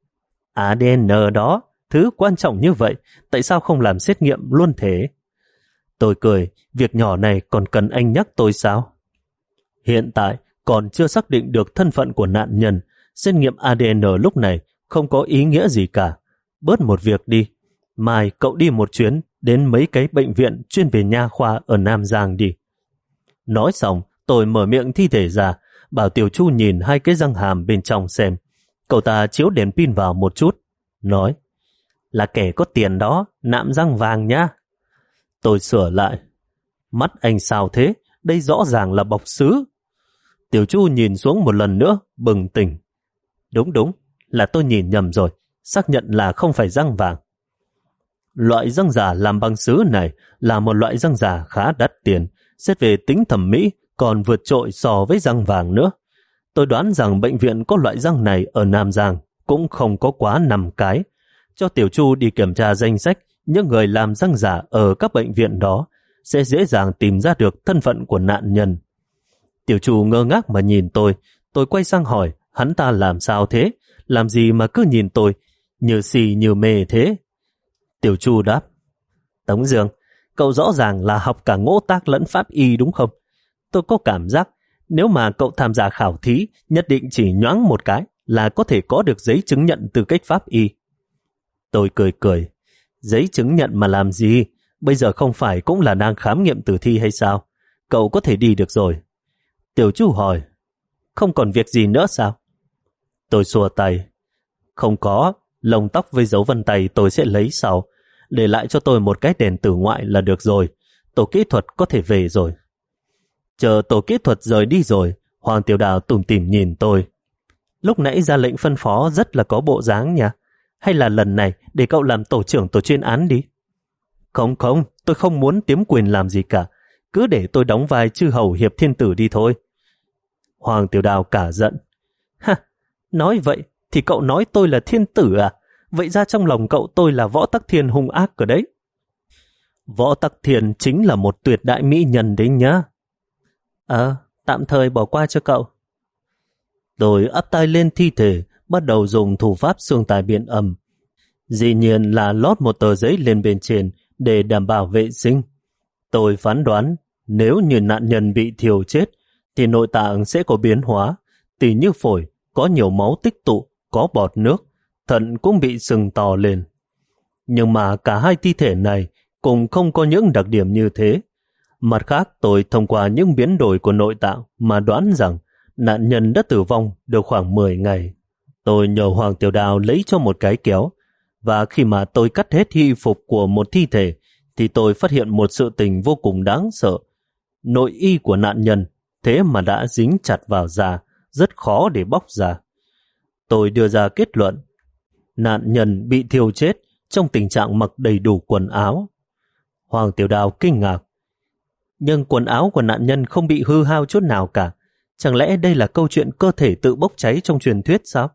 S1: a đê en đó, thứ quan trọng như vậy, tại sao không làm xét nghiệm luôn thế? Tôi cười, việc nhỏ này còn cần anh nhắc tôi sao? Hiện tại còn chưa xác định được thân phận của nạn nhân, xét nghiệm a đê en lúc này không có ý nghĩa gì cả. Bớt một việc đi, mai cậu đi một chuyến đến mấy cái bệnh viện chuyên về nha khoa ở Nam Giang đi. Nói xong, tôi mở miệng thi thể ra, bảo Tiểu Chu nhìn hai cái răng hàm bên trong xem. Cậu ta chiếu đèn pin vào một chút, nói, là kẻ có tiền đó, nạm răng vàng nhá. Tôi sửa lại, mắt anh sao thế, đây rõ ràng là bọc sứ. Tiểu Chu nhìn xuống một lần nữa, bừng tỉnh. Đúng đúng, là tôi nhìn nhầm rồi, xác nhận là không phải răng vàng. Loại răng giả làm bằng sứ này là một loại răng giả khá đắt tiền, xét về tính thẩm mỹ còn vượt trội so với răng vàng nữa. Tôi đoán rằng bệnh viện có loại răng này ở Nam Giang cũng không có quá năm cái. Cho Tiểu Chu đi kiểm tra danh sách những người làm răng giả ở các bệnh viện đó, sẽ dễ dàng tìm ra được thân phận của nạn nhân. Tiểu Chu ngơ ngác mà nhìn tôi, tôi quay sang hỏi hắn ta làm sao thế, làm gì mà cứ nhìn tôi như xì như mê thế. Tiểu Chu đáp, Tống Dương, cậu rõ ràng là học cả ngũ tác lẫn pháp y đúng không? Tôi có cảm giác nếu mà cậu tham gia khảo thí, nhất định chỉ nhoáng một cái là có thể có được giấy chứng nhận tư cách pháp y. Tôi cười cười, giấy chứng nhận mà làm gì? Bây giờ không phải cũng là đang khám nghiệm tử thi hay sao? Cậu có thể đi được rồi. Tiểu Chu hỏi, không còn việc gì nữa sao? Tôi xua tay, không có, lông tóc với dấu vân tay tôi sẽ lấy sau, để lại cho tôi một cái đèn tử ngoại là được rồi. Tổ kỹ thuật có thể về rồi. Chờ tổ kỹ thuật rời đi rồi, Hoàng Tiểu Đào tủm tỉm nhìn tôi. Lúc nãy ra lệnh phân phó rất là có bộ dáng nha. Hay là lần này để cậu làm tổ trưởng tổ chuyên án đi? Không không, tôi không muốn tiếm quyền làm gì cả. Cứ để tôi đóng vai chư hầu hiệp thiên tử đi thôi. Hoàng Tiểu Đào cả giận. Ha, nói vậy thì cậu nói tôi là thiên tử à? Vậy ra trong lòng cậu tôi là Võ Tắc Thiên hung ác ở đấy. Võ Tắc Thiên chính là một tuyệt đại mỹ nhân đấy nhá. Ờ, tạm thời bỏ qua cho cậu. Tôi áp tay lên thi thể, bắt đầu dùng thủ pháp xương tài biện âm. Dĩ nhiên là lót một tờ giấy lên bên trên để đảm bảo vệ sinh. Tôi phán đoán nếu như nạn nhân bị thiêu chết thì nội tạng sẽ có biến hóa, tỉ như phổi có nhiều máu tích tụ, có bọt nước, thận cũng bị sưng to lên. Nhưng mà cả hai thi thể này cũng không có những đặc điểm như thế. Mặt khác, tôi thông qua những biến đổi của nội tạng mà đoán rằng nạn nhân đã tử vong được khoảng mười ngày. Tôi nhờ Hoàng Tiểu Đào lấy cho một cái kéo, và khi mà tôi cắt hết y phục của một thi thể thì tôi phát hiện một sự tình vô cùng đáng sợ. Nội y của nạn nhân thế mà đã dính chặt vào da, rất khó để bóc ra. Tôi đưa ra kết luận. Nạn nhân bị thiêu chết trong tình trạng mặc đầy đủ quần áo. Hoàng Tiểu Đào kinh ngạc. Nhưng quần áo của nạn nhân không bị hư hao chút nào cả. Chẳng lẽ đây là câu chuyện cơ thể tự bốc cháy trong truyền thuyết sao?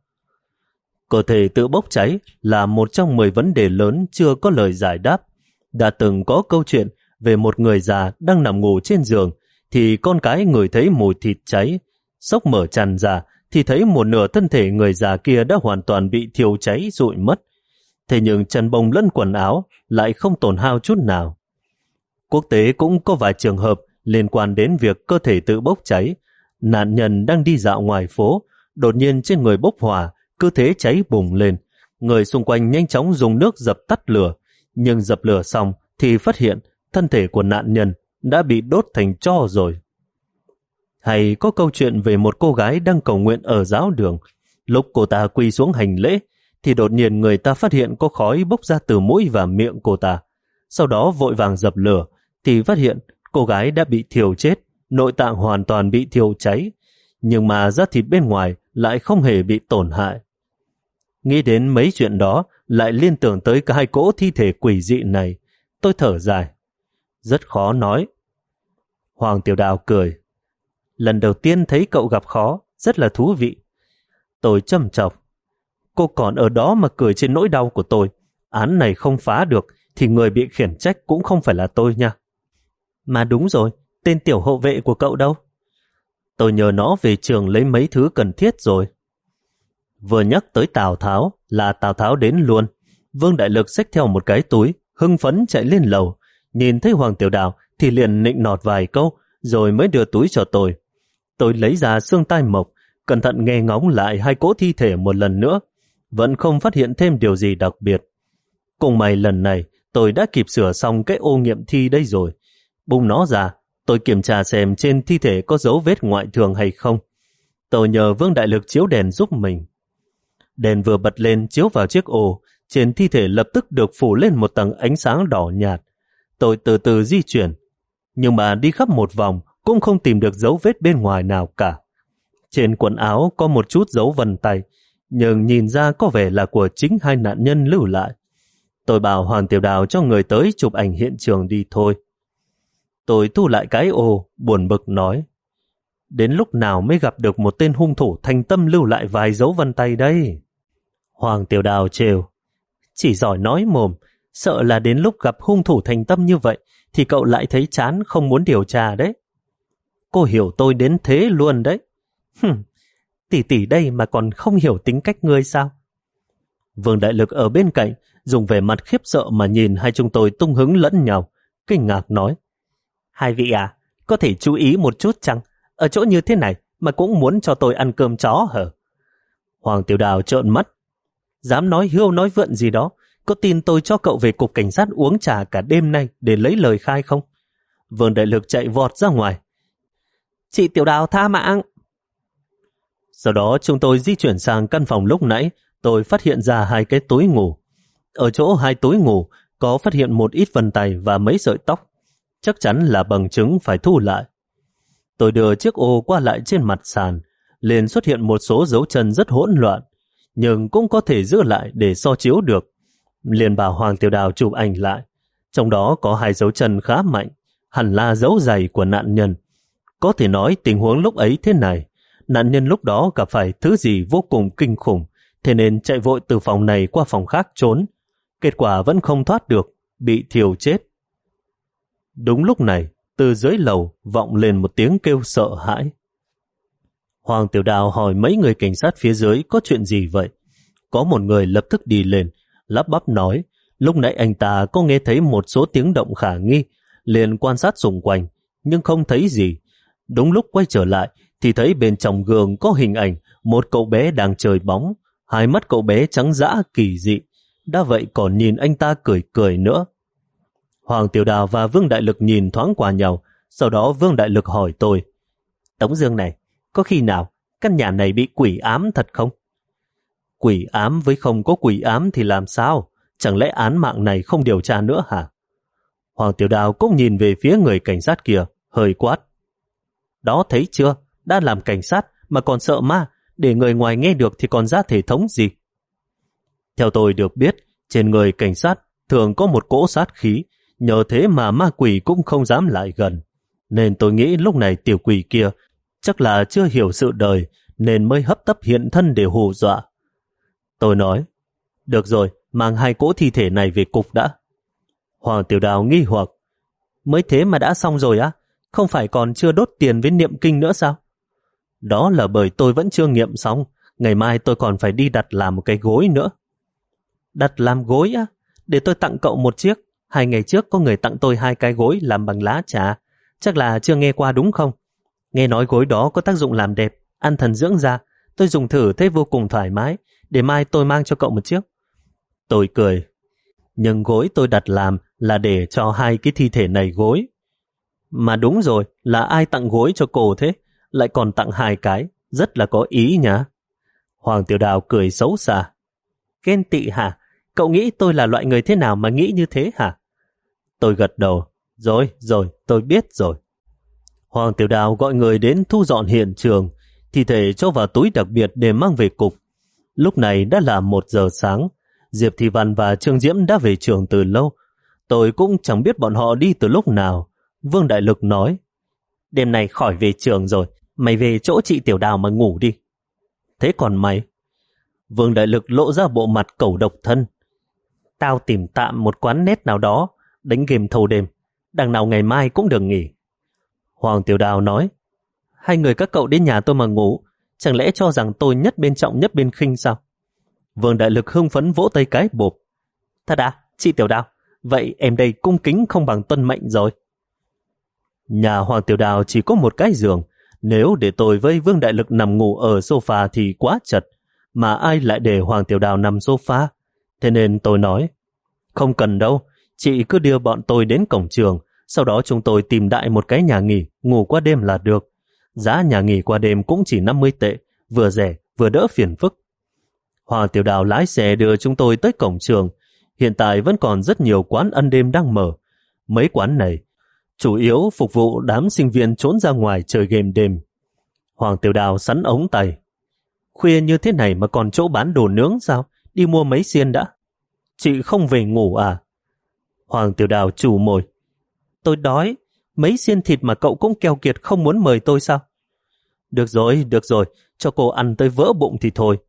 S1: Cơ thể tự bốc cháy là một trong mười vấn đề lớn chưa có lời giải đáp. Đã từng có câu chuyện về một người già đang nằm ngủ trên giường thì con cái ngửi thấy mùi thịt cháy. Xốc mở tràn ra thì thấy một nửa thân thể người già kia đã hoàn toàn bị thiêu cháy rụi mất. Thế nhưng chăn bông lẫn quần áo lại không tổn hao chút nào. Quốc tế cũng có vài trường hợp liên quan đến việc cơ thể tự bốc cháy. Nạn nhân đang đi dạo ngoài phố, đột nhiên trên người bốc hỏa, cứ thế cháy bùng lên. Người xung quanh nhanh chóng dùng nước dập tắt lửa, nhưng dập lửa xong thì phát hiện thân thể của nạn nhân đã bị đốt thành tro rồi. Hay có câu chuyện về một cô gái đang cầu nguyện ở giáo đường. Lúc cô ta quỳ xuống hành lễ, thì đột nhiên người ta phát hiện có khói bốc ra từ mũi và miệng cô ta. Sau đó vội vàng dập lửa, thì phát hiện cô gái đã bị thiêu chết, nội tạng hoàn toàn bị thiêu cháy, nhưng mà da thịt bên ngoài lại không hề bị tổn hại. Nghĩ đến mấy chuyện đó, lại liên tưởng tới cái hai cỗ thi thể quỷ dị này, tôi thở dài. Rất khó nói. Hoàng Tiểu Đào cười. Lần đầu tiên thấy cậu gặp khó, rất là thú vị. Tôi châm chọc. Cô còn ở đó mà cười trên nỗi đau của tôi. Án này không phá được, thì người bị khiển trách cũng không phải là tôi nha. Mà đúng rồi, tên tiểu hộ vệ của cậu đâu? Tôi nhờ nó về trường lấy mấy thứ cần thiết rồi. Vừa nhắc tới Tào Tháo là Tào Tháo đến luôn. Vương Đại Lực xách theo một cái túi, hưng phấn chạy lên lầu. Nhìn thấy Hoàng Tiểu Đào thì liền nịnh nọt vài câu, rồi mới đưa túi cho tôi. Tôi lấy ra xương tai mộc, cẩn thận nghe ngóng lại hai cỗ thi thể một lần nữa. Vẫn không phát hiện thêm điều gì đặc biệt. Cùng may lần này, tôi đã kịp sửa xong cái ô nghiệm thi đây rồi. Bung nó ra, tôi kiểm tra xem trên thi thể có dấu vết ngoại thường hay không. Tôi nhờ Vương Đại Lực chiếu đèn giúp mình. Đèn vừa bật lên chiếu vào chiếc ô, trên thi thể lập tức được phủ lên một tầng ánh sáng đỏ nhạt. Tôi từ từ di chuyển, nhưng mà đi khắp một vòng cũng không tìm được dấu vết bên ngoài nào cả. Trên quần áo có một chút dấu vân tay, nhưng nhìn ra có vẻ là của chính hai nạn nhân lưu lại. Tôi bảo Hoàng Tiểu Đào cho người tới chụp ảnh hiện trường đi thôi. Tôi thu lại cái ô, buồn bực nói. Đến lúc nào mới gặp được một tên hung thủ thành tâm lưu lại vài dấu vân tay đây? Hoàng Tiểu Đào trêu. Chỉ giỏi nói mồm, sợ là đến lúc gặp hung thủ thành tâm như vậy thì cậu lại thấy chán không muốn điều tra đấy. Cô hiểu tôi đến thế luôn đấy. Hừm, tỷ tỷ đây mà còn không hiểu tính cách ngươi sao? Vương Đại Lực ở bên cạnh dùng vẻ mặt khiếp sợ mà nhìn hai chúng tôi tung hứng lẫn nhau, kinh ngạc nói. Hai vị à, có thể chú ý một chút chăng? Ở chỗ như thế này mà cũng muốn cho tôi ăn cơm chó hả? Hoàng Tiểu Đào trợn mắt. Dám nói hiêu nói vượn gì đó, có tin tôi cho cậu về cục cảnh sát uống trà cả đêm nay để lấy lời khai không? Vương Đại Lực chạy vọt ra ngoài. Chị Tiểu Đào tha mạng. Sau đó chúng tôi di chuyển sang căn phòng lúc nãy, tôi phát hiện ra hai cái túi ngủ. Ở chỗ hai túi ngủ có phát hiện một ít vân tay và mấy sợi tóc. Chắc chắn là bằng chứng phải thu lại. Tôi đưa chiếc ô qua lại trên mặt sàn, liền xuất hiện một số dấu chân rất hỗn loạn, nhưng cũng có thể giữ lại để so chiếu được. Liền bảo Hoàng Tiểu Đào chụp ảnh lại. Trong đó có hai dấu chân khá mạnh, hẳn là dấu giày của nạn nhân. Có thể nói tình huống lúc ấy thế này, nạn nhân lúc đó gặp phải thứ gì vô cùng kinh khủng, thế nên chạy vội từ phòng này qua phòng khác trốn. Kết quả vẫn không thoát được, bị thiêu chết. Đúng lúc này, từ dưới lầu vọng lên một tiếng kêu sợ hãi. Hoàng Tiểu Đào hỏi mấy người cảnh sát phía dưới có chuyện gì vậy. Có một người lập tức đi lên, lắp bắp nói, lúc nãy anh ta có nghe thấy một số tiếng động khả nghi, liền quan sát xung quanh, nhưng không thấy gì. Đúng lúc quay trở lại, thì thấy bên trong gương có hình ảnh một cậu bé đang chơi bóng, hai mắt cậu bé trắng dã kỳ dị, đã vậy còn nhìn anh ta cười cười nữa. Hoàng Tiểu Đào và Vương Đại Lực nhìn thoáng qua nhau, sau đó Vương Đại Lực hỏi tôi, Tống Dương này, có khi nào căn nhà này bị quỷ ám thật không? Quỷ ám với không có quỷ ám thì làm sao? Chẳng lẽ án mạng này không điều tra nữa hả? Hoàng Tiểu Đào cũng nhìn về phía người cảnh sát kia, hơi quát. Đó thấy chưa, đã làm cảnh sát mà còn sợ ma, để người ngoài nghe được thì còn ra thể thống gì. Theo tôi được biết, trên người cảnh sát thường có một cỗ sát khí, nhờ thế mà ma quỷ cũng không dám lại gần. Nên tôi nghĩ lúc này tiểu quỷ kia chắc là chưa hiểu sự đời nên mới hấp tấp hiện thân để hù dọa. Tôi nói, được rồi, mang hai cỗ thi thể này về cục đã. Hoàng Tiểu Đào nghi hoặc, mới thế mà đã xong rồi á? Không phải còn chưa đốt tiền với niệm kinh nữa sao? Đó là bởi tôi vẫn chưa nghiệm xong, ngày mai tôi còn phải đi đặt làm một cái gối nữa. Đặt làm gối á? Để tôi tặng cậu một chiếc. Hai ngày trước có người tặng tôi hai cái gối làm bằng lá trà. Chắc là chưa nghe qua đúng không? Nghe nói gối đó có tác dụng làm đẹp, an thần dưỡng da. Tôi dùng thử thấy vô cùng thoải mái. Để mai tôi mang cho cậu một chiếc. Tôi cười. Nhưng gối tôi đặt làm là để cho hai cái thi thể này gối. Mà đúng rồi, là ai tặng gối cho cô thế? Lại còn tặng hai cái, rất là có ý nhá. Hoàng Tiểu Đào cười xấu xa. Ghen tị hả? Cậu nghĩ tôi là loại người thế nào mà nghĩ như thế hả? Tôi gật đầu. Rồi, rồi, tôi biết rồi. Hoàng Tiểu Đào gọi người đến thu dọn hiện trường, thi thể cho vào túi đặc biệt để mang về cục. Lúc này đã là một giờ sáng. Diệp Thị Văn và Trương Diễm đã về trường từ lâu. Tôi cũng chẳng biết bọn họ đi từ lúc nào. Vương Đại Lực nói, đêm nay khỏi về trường rồi, mày về chỗ chị Tiểu Đào mà ngủ đi. Thế còn mày? Vương Đại Lực lộ ra bộ mặt cẩu độc thân. Tao tìm tạm một quán nét nào đó, đánh game thâu đêm, đằng nào ngày mai cũng được nghỉ. Hoàng Tiểu Đào nói, hai người các cậu đến nhà tôi mà ngủ, chẳng lẽ cho rằng tôi nhất bên trọng nhất bên khinh sao? Vương Đại Lực hưng phấn vỗ tay cái bộp. Thật à, chị Tiểu Đào, vậy em đây cung kính không bằng tuân mệnh rồi. Nhà Hoàng Tiểu Đào chỉ có một cái giường, nếu để tôi với Vương Đại Lực nằm ngủ ở sofa thì quá chật, mà ai lại để Hoàng Tiểu Đào nằm sofa? Thế nên tôi nói, không cần đâu, chị cứ đưa bọn tôi đến cổng trường, sau đó chúng tôi tìm đại một cái nhà nghỉ, ngủ qua đêm là được. Giá nhà nghỉ qua đêm cũng chỉ năm mươi tệ, vừa rẻ, vừa đỡ phiền phức. Hoàng Tiểu Đào lái xe đưa chúng tôi tới cổng trường. Hiện tại vẫn còn rất nhiều quán ăn đêm đang mở. Mấy quán này chủ yếu phục vụ đám sinh viên trốn ra ngoài chơi game đêm. Hoàng Tiểu Đào sắn ống tay. Khuya như thế này mà còn chỗ bán đồ nướng sao? Đi mua mấy xiên đã. Chị không về ngủ à? Hoàng Tiểu Đào trù môi. Tôi đói. Mấy xiên thịt mà cậu cũng keo kiệt không muốn mời tôi sao? Được rồi, được rồi. Cho cô ăn tới vỡ bụng thì thôi.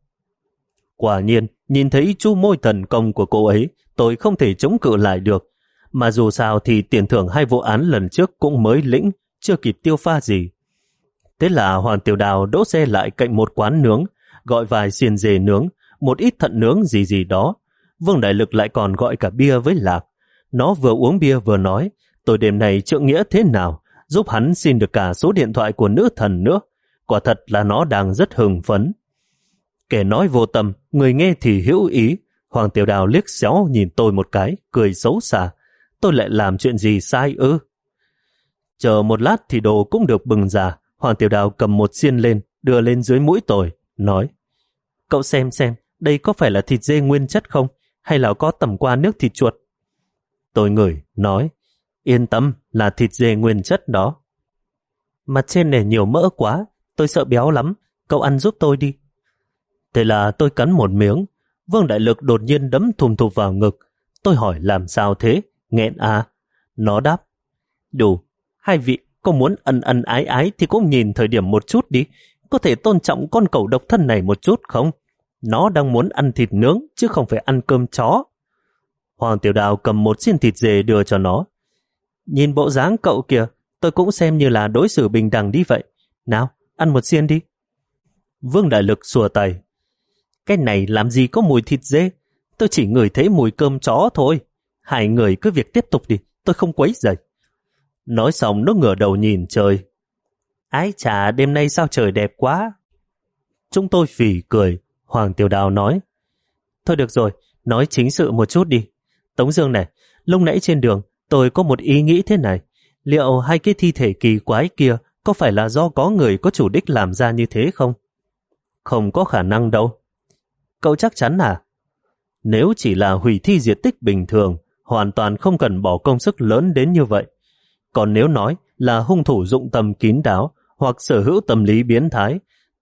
S1: Quả nhiên, nhìn thấy chu môi thần công của cô ấy, tôi không thể chống cự lại được. Mà dù sao thì tiền thưởng hai vụ án lần trước cũng mới lĩnh, chưa kịp tiêu pha gì. Thế là Hoàng Tiểu Đào đỗ xe lại cạnh một quán nướng, gọi vài xiên dê nướng, một ít thận nướng gì gì đó. Vương Đại Lực lại còn gọi cả bia với Lạc. Nó vừa uống bia vừa nói, tôi đêm này trượng nghĩa thế nào, giúp hắn xin được cả số điện thoại của nữ thần nữa. Quả thật là nó đang rất hưng phấn. Kẻ nói vô tâm, người nghe thì hữu ý. Hoàng Tiểu Đào liếc xéo nhìn tôi một cái, cười xấu xa. Tôi lại làm chuyện gì sai ư? Chờ một lát thì đồ cũng được bừng ra. Hoàng Tiểu Đào cầm một xiên lên, đưa lên dưới mũi tôi, nói, cậu xem xem, đây có phải là thịt dê nguyên chất không? Hay là có tẩm qua nước thịt chuột? Tôi ngửi, nói, yên tâm, là thịt dê nguyên chất đó. Mặt trên này nhiều mỡ quá, tôi sợ béo lắm, cậu ăn giúp tôi đi. Thế là tôi cắn một miếng. Vương Đại Lực đột nhiên đấm thùm thụp vào ngực. Tôi hỏi làm sao thế? Nghẹn à? Nó đáp, đủ, hai vị có muốn ân ân ái ái thì cũng nhìn thời điểm một chút đi. Có thể tôn trọng con cẩu độc thân này một chút không? Nó đang muốn ăn thịt nướng chứ không phải ăn cơm chó. Hoàng Tiểu Đào cầm một xiên thịt dê đưa cho nó. Nhìn bộ dáng cậu kìa, tôi cũng xem như là đối xử bình đẳng đi vậy. Nào, ăn một xiên đi. Vương Đại Lực xua tay. Cái này làm gì có mùi thịt dê? Tôi chỉ ngửi thấy mùi cơm chó thôi. Hai người cứ việc tiếp tục đi, tôi không quấy rầy. Nói xong nó ngửa đầu nhìn trời. Ái chà, đêm nay sao trời đẹp quá. Chúng tôi phỉ cười. Hoàng Tiểu Đào nói, thôi được rồi, nói chính sự một chút đi. Tống Dương này, lúc nãy trên đường tôi có một ý nghĩ thế này. Liệu hai cái thi thể kỳ quái kia có phải là do có người có chủ đích làm ra như thế không? Không có khả năng đâu. Cậu chắc chắn à? Nếu chỉ là hủy thi diệt tích bình thường, hoàn toàn không cần bỏ công sức lớn đến như vậy. Còn nếu nói là hung thủ dụng tâm kín đáo hoặc sở hữu tâm lý biến thái,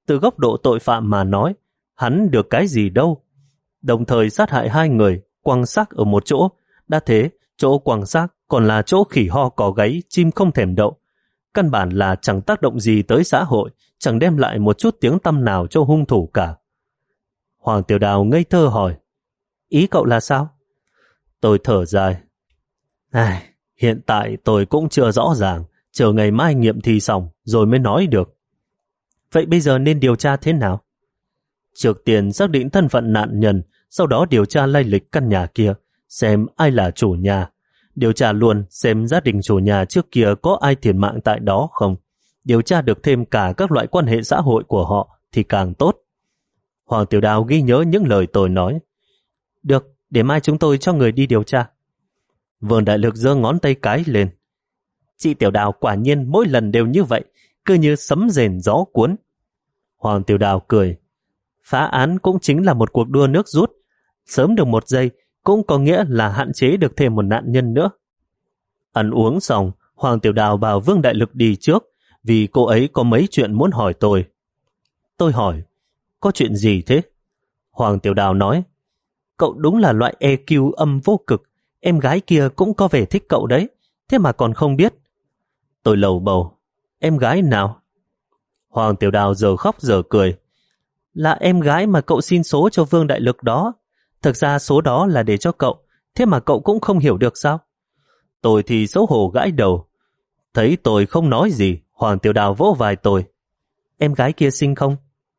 S1: từ góc độ tội phạm mà nói, hắn được cái gì đâu. Đồng thời sát hại hai người, quăng xác ở một chỗ. Đã thế, chỗ quăng xác còn là chỗ khỉ ho cò gáy, chim không thèm đậu. Căn bản là chẳng tác động gì tới xã hội, chẳng đem lại một chút tiếng tăm nào cho hung thủ cả. Hoàng Tiểu Đào ngây thơ hỏi, ý cậu là sao? Tôi thở dài. Ai, hiện tại tôi cũng chưa rõ ràng, chờ ngày mai nghiệm thi xong rồi mới nói được. Vậy bây giờ nên điều tra thế nào? Trước tiên xác định thân phận nạn nhân, sau đó điều tra lai lịch căn nhà kia, xem ai là chủ nhà. Điều tra luôn xem gia đình chủ nhà trước kia có ai thiệt mạng tại đó không. Điều tra được thêm cả các loại quan hệ xã hội của họ thì càng tốt. Hoàng Tiểu Đào ghi nhớ những lời tôi nói. Được, để mai chúng tôi cho người đi điều tra. Vương Đại Lực giơ ngón tay cái lên. Chị Tiểu Đào quả nhiên mỗi lần đều như vậy, cứ như sấm rền gió cuốn. Hoàng Tiểu Đào cười. Phá án cũng chính là một cuộc đua nước rút. Sớm được một giây cũng có nghĩa là hạn chế được thêm một nạn nhân nữa. Ăn uống xong, Hoàng Tiểu Đào bảo Vương Đại Lực đi trước, vì cô ấy có mấy chuyện muốn hỏi tôi. Tôi hỏi, có chuyện gì thế? Hoàng Tiểu Đào nói, cậu đúng là loại e quy âm vô cực, em gái kia cũng có vẻ thích cậu đấy, thế mà còn không biết. Tôi lầu bầu, em gái nào? Hoàng Tiểu Đào giờ khóc giờ cười. Là em gái mà cậu xin số cho Vương Đại Lực đó. Thực ra số đó là để cho cậu, thế mà cậu cũng không hiểu được sao? Tôi thì xấu hổ gãi đầu. Thấy tôi không nói gì, Hoàng Tiểu Đào vỗ vai tôi. Em gái kia xinh không?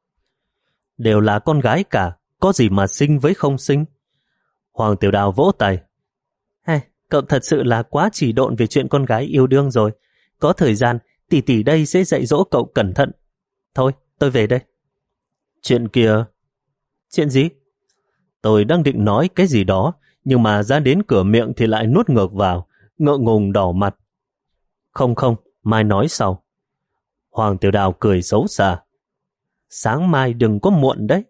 S1: Đều là con gái cả, có gì mà xinh với không xinh? Hoàng Tiểu Đào vỗ tay. Hey, cậu thật sự là quá chỉ độn về chuyện con gái yêu đương rồi. Có thời gian, tỷ tỷ đây sẽ dạy dỗ cậu cẩn thận. Thôi, tôi về đây. Chuyện kia... Chuyện gì? Tôi đang định nói cái gì đó, nhưng mà ra đến cửa miệng thì lại nuốt ngược vào, ngượng ngùng đỏ mặt. Không không, mai nói sau. Hoàng Tiểu Đào cười xấu xa. Sáng mai đừng có muộn đấy.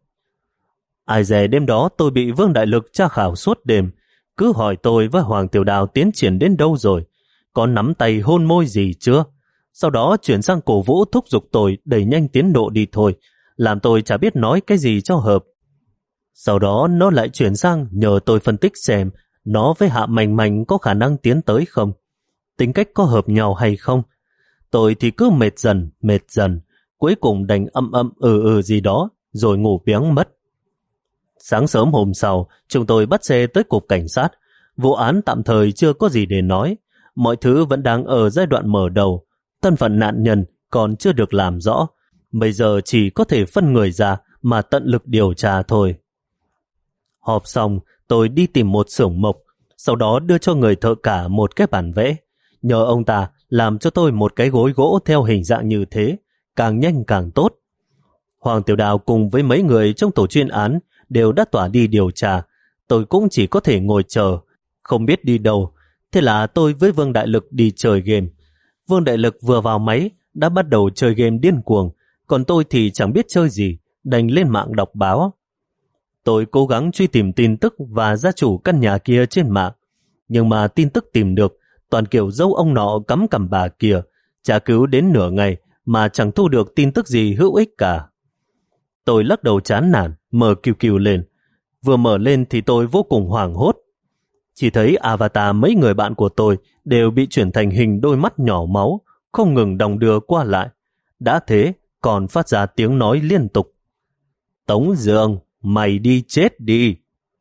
S1: Ai dè đêm đó tôi bị Vương Đại Lực tra khảo suốt đêm, cứ hỏi tôi với Hoàng Tiểu Đào tiến triển đến đâu rồi, có nắm tay hôn môi gì chưa. Sau đó chuyển sang cổ vũ thúc giục tôi đẩy nhanh tiến độ đi thôi, làm tôi chả biết nói cái gì cho hợp. Sau đó nó lại chuyển sang nhờ tôi phân tích xem nó với Hạ Mành Mành có khả năng tiến tới không, tính cách có hợp nhau hay không. Tôi thì cứ mệt dần, mệt dần, cuối cùng đành âm âm ừ ừ gì đó, rồi ngủ biếng mất. Sáng sớm hôm sau, chúng tôi bắt xe tới cục cảnh sát. Vụ án tạm thời chưa có gì để nói, mọi thứ vẫn đang ở giai đoạn mở đầu. Thân phận nạn nhân còn chưa được làm rõ, bây giờ chỉ có thể phân người ra mà tận lực điều tra thôi. Họp xong, tôi đi tìm một xưởng mộc, sau đó đưa cho người thợ cả một cái bản vẽ. Nhờ ông ta làm cho tôi một cái gối gỗ theo hình dạng như thế, càng nhanh càng tốt. Hoàng Tiểu Đào cùng với mấy người trong tổ chuyên án đều đã tỏa đi điều tra. Tôi cũng chỉ có thể ngồi chờ, không biết đi đâu. Thế là tôi với Vương Đại Lực đi chơi game. Vương Đại Lực vừa vào máy đã bắt đầu chơi game điên cuồng, còn tôi thì chẳng biết chơi gì, đành lên mạng đọc báo. Tôi cố gắng truy tìm tin tức và gia chủ căn nhà kia trên mạng, nhưng mà tin tức tìm được toàn kiểu dâu ông nọ cắm cằm bà kia, tra cứu đến nửa ngày mà chẳng thu được tin tức gì hữu ích cả. Tôi lắc đầu chán nản, mở kiu kiu lên. Vừa mở lên thì tôi vô cùng hoảng hốt. Chỉ thấy avatar mấy người bạn của tôi đều bị chuyển thành hình đôi mắt nhỏ máu, không ngừng đong đưa qua lại. Đã thế, còn phát ra tiếng nói liên tục. Tống Dương, mày đi chết đi.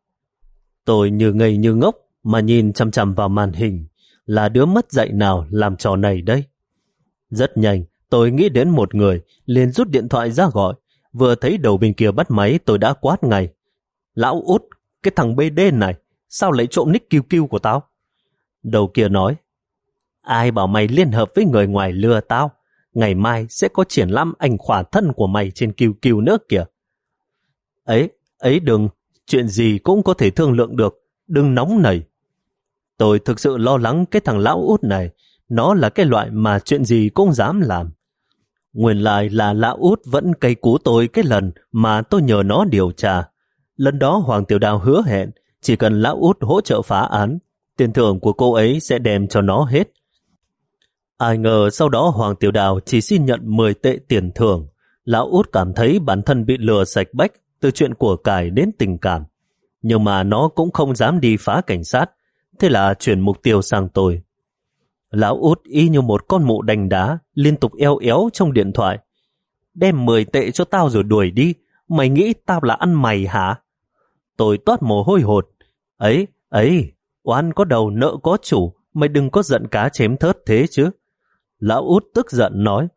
S1: Tôi như ngây như ngốc mà nhìn chằm chằm vào màn hình. Là đứa mất dạy nào làm trò này đây? Rất nhanh, tôi nghĩ đến một người, liền rút điện thoại ra gọi. Vừa thấy đầu bên kia bắt máy tôi đã quát ngay. Lão Út, cái thằng bê đê này, sao lại trộm nick kiu kiu của tao? Đầu kia nói, ai bảo mày liên hợp với người ngoài lừa tao? Ngày mai sẽ có triển lãm ảnh khỏa thân của mày trên kiu kiu nữa kìa. Ấy, ấy đừng, chuyện gì cũng có thể thương lượng được, đừng nóng nảy. Tôi thực sự lo lắng cái thằng Lão Út này, nó là cái loại mà chuyện gì cũng dám làm. Nguyên lại là Lão Út vẫn cay cú tôi cái lần mà tôi nhờ nó điều tra. Lần đó Hoàng Tiểu Đào hứa hẹn chỉ cần Lão Út hỗ trợ phá án, tiền thưởng của cô ấy sẽ đem cho nó hết. Ai ngờ sau đó Hoàng Tiểu Đào chỉ xin nhận mười tệ tiền thưởng. Lão Út cảm thấy bản thân bị lừa sạch bách từ chuyện của cải đến tình cảm, nhưng mà nó cũng không dám đi phá cảnh sát, thế là chuyển mục tiêu sang tôi. Lão Út y như một con mụ đành đá, liên tục eo éo trong điện thoại. Đem mười tệ cho tao rồi đuổi đi, mày nghĩ tao là ăn mày hả? Tôi toát mồ hôi hột. Ấy, ấy, oan có đầu nợ có chủ, mày đừng có giận cá chém thớt thế chứ. Lão Út tức giận nói,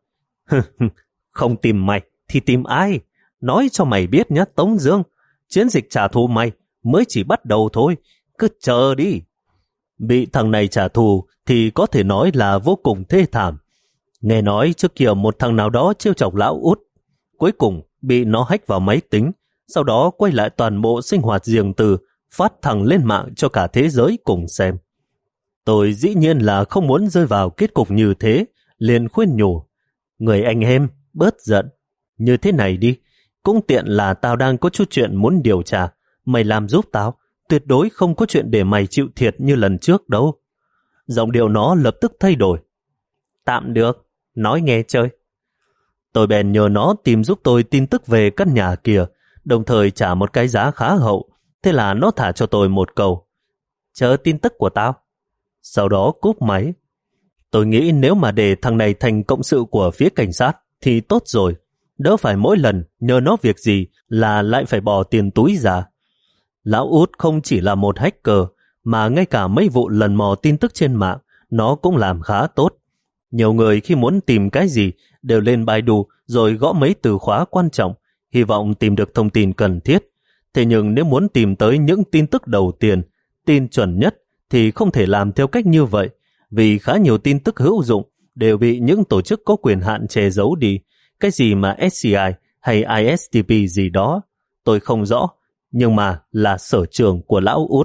S1: không tìm mày thì tìm ai? Nói cho mày biết nhá Tống Dương, chiến dịch trả thù mày mới chỉ bắt đầu thôi, cứ chờ đi. Bị thằng này trả thù thì có thể nói là vô cùng thê thảm. Nghe nói trước kia một thằng nào đó trêu chọc Lão Út, cuối cùng bị nó hack vào máy tính, sau đó quay lại toàn bộ sinh hoạt riêng tư, phát thẳng lên mạng cho cả thế giới cùng xem. Tôi dĩ nhiên là không muốn rơi vào kết cục như thế, liền khuyên nhủ, người anh em, bớt giận. Như thế này đi, cũng tiện là tao đang có chút chuyện muốn điều tra, mày làm giúp tao, tuyệt đối không có chuyện để mày chịu thiệt như lần trước đâu. Giọng điệu nó lập tức thay đổi. Tạm được, nói nghe chơi. Tôi bèn nhờ nó tìm giúp tôi tin tức về căn nhà kia, đồng thời trả một cái giá khá hậu, thế là nó thả cho tôi một câu, chờ tin tức của tao. Sau đó cúp máy. Tôi nghĩ nếu mà để thằng này thành cộng sự của phía cảnh sát thì tốt rồi, đỡ phải mỗi lần nhờ nó việc gì là lại phải bỏ tiền túi ra. Lão Út không chỉ là một hacker, mà ngay cả mấy vụ lần mò tin tức trên mạng nó cũng làm khá tốt. Nhiều người khi muốn tìm cái gì đều lên Baidu rồi gõ mấy từ khóa quan trọng, hy vọng tìm được thông tin cần thiết. Thế nhưng nếu muốn tìm tới những tin tức đầu tiên, tin chuẩn nhất thì không thể làm theo cách như vậy, vì khá nhiều tin tức hữu dụng đều bị những tổ chức có quyền hạn che giấu đi. Cái gì mà ét xê i hay i ét tê pê gì đó, tôi không rõ, nhưng mà là sở trường của Lão Út.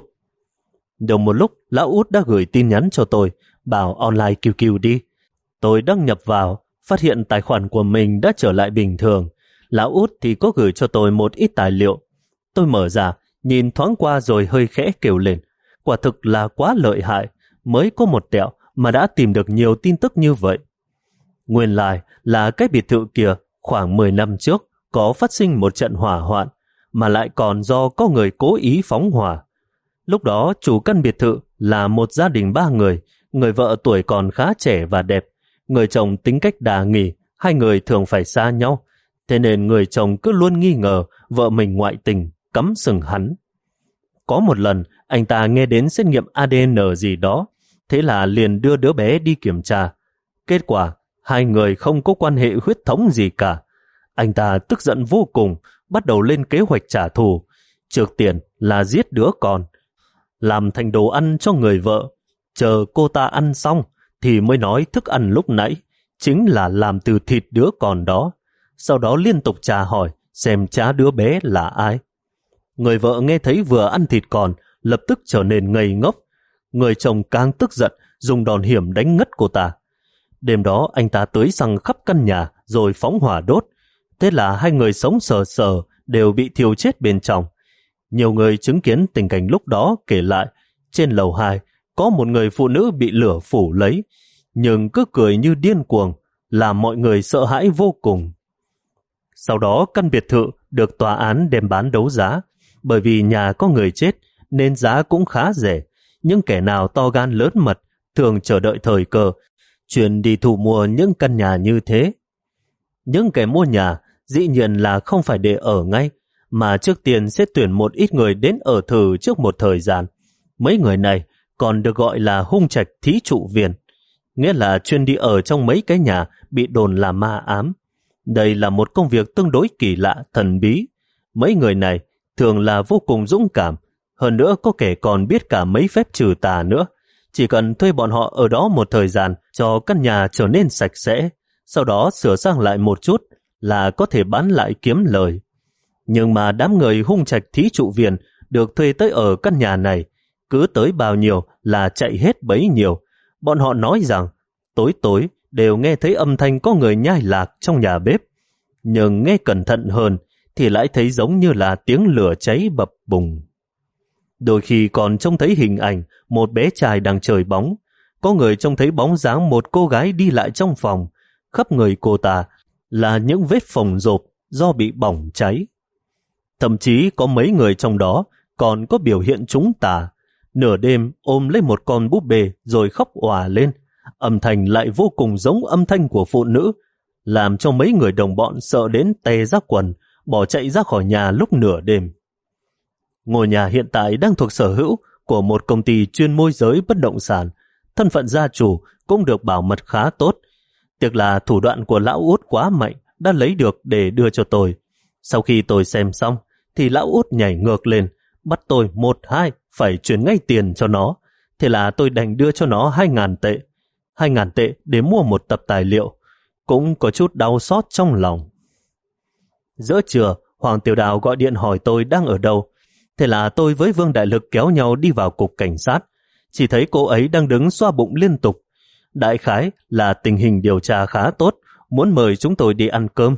S1: Được một lúc, Lão Út đã gửi tin nhắn cho tôi, bảo online quy quy đi. Tôi đăng nhập vào, phát hiện tài khoản của mình đã trở lại bình thường. Lão Út thì có gửi cho tôi một ít tài liệu. Tôi mở ra, nhìn thoáng qua rồi hơi khẽ kêu lên. Quả thực là quá lợi hại, mới có một tẹo mà đã tìm được nhiều tin tức như vậy. Nguyên lai là cái biệt thự kia khoảng mười năm trước có phát sinh một trận hỏa hoạn, mà lại còn do có người cố ý phóng hỏa. Lúc đó chủ căn biệt thự là một gia đình ba người, người vợ tuổi còn khá trẻ và đẹp, người chồng tính cách đà nghỉ, hai người thường phải xa nhau, thế nên người chồng cứ luôn nghi ngờ vợ mình ngoại tình, cắm sừng hắn. Có một lần, anh ta nghe đến xét nghiệm a đê en gì đó, thế là liền đưa đứa bé đi kiểm tra. Kết quả, hai người không có quan hệ huyết thống gì cả. Anh ta tức giận vô cùng, bắt đầu lên kế hoạch trả thù. Trước tiên là giết đứa con, làm thành đồ ăn cho người vợ. Chờ cô ta ăn xong thì mới nói thức ăn lúc nãy chính là làm từ thịt đứa con đó. Sau đó liên tục tra hỏi xem cha đứa bé là ai. Người vợ nghe thấy vừa ăn thịt con, lập tức trở nên ngây ngốc. Người chồng càng tức giận, dùng đòn hiểm đánh ngất cô ta. Đêm đó anh ta tưới xăng khắp căn nhà rồi phóng hỏa đốt. Thế là hai người sống sờ sờ đều bị thiêu chết bên trong. Nhiều người chứng kiến tình cảnh lúc đó kể lại, trên lầu hai có một người phụ nữ bị lửa phủ lấy, nhưng cứ cười như điên cuồng, làm mọi người sợ hãi vô cùng. Sau đó căn biệt thự được tòa án đem bán đấu giá, bởi vì nhà có người chết nên giá cũng khá rẻ, nhưng kẻ nào to gan lớn mật thường chờ đợi thời cơ, chuyển đi thu mua những căn nhà như thế. Những kẻ mua nhà dĩ nhiên là không phải để ở ngay, mà trước tiên sẽ tuyển một ít người đến ở thử trước một thời gian. Mấy người này còn được gọi là hung trạch thí trụ viên, nghĩa là chuyên đi ở trong mấy cái nhà bị đồn là ma ám. Đây là một công việc tương đối kỳ lạ, thần bí. Mấy người này thường là vô cùng dũng cảm, hơn nữa có kẻ còn biết cả mấy phép trừ tà nữa. Chỉ cần thuê bọn họ ở đó một thời gian cho căn nhà trở nên sạch sẽ, sau đó sửa sang lại một chút là có thể bán lại kiếm lời. Nhưng mà đám người hung trạch thí trụ viên được thuê tới ở căn nhà này, cứ tới bao nhiêu là chạy hết bấy nhiêu. Bọn họ nói rằng tối tối đều nghe thấy âm thanh có người nhai lạc trong nhà bếp, nhưng nghe cẩn thận hơn thì lại thấy giống như là tiếng lửa cháy bập bùng. Đôi khi còn trông thấy hình ảnh một bé trai đang chơi bóng. Có người trông thấy bóng dáng một cô gái đi lại trong phòng. Khắp người cô ta là những vết phồng rộp do bị bỏng cháy. Thậm chí có mấy người trong đó còn có biểu hiện trúng tà, nửa đêm ôm lấy một con búp bê rồi khóc òa lên, âm thanh lại vô cùng giống âm thanh của phụ nữ, làm cho mấy người đồng bọn sợ đến tè ra quần, bỏ chạy ra khỏi nhà lúc nửa đêm. Ngôi nhà hiện tại đang thuộc sở hữu của một công ty chuyên môi giới bất động sản, thân phận gia chủ cũng được bảo mật khá tốt. Tiếc là thủ đoạn của lão út quá mạnh đã lấy được để đưa cho tôi. Sau khi tôi xem xong thì lão út nhảy ngược lên, bắt tôi một hai phải chuyển ngay tiền cho nó. Thế là tôi đành đưa cho nó hai ngàn tệ. Hai ngàn tệ để mua một tập tài liệu. Cũng có chút đau xót trong lòng. Giữa trưa, Hoàng Tiểu Đào gọi điện hỏi tôi đang ở đâu. Thế là tôi với Vương Đại Lực kéo nhau đi vào cục cảnh sát. Chỉ thấy cô ấy đang đứng xoa bụng liên tục. Đại khái là tình hình điều tra khá tốt, muốn mời chúng tôi đi ăn cơm.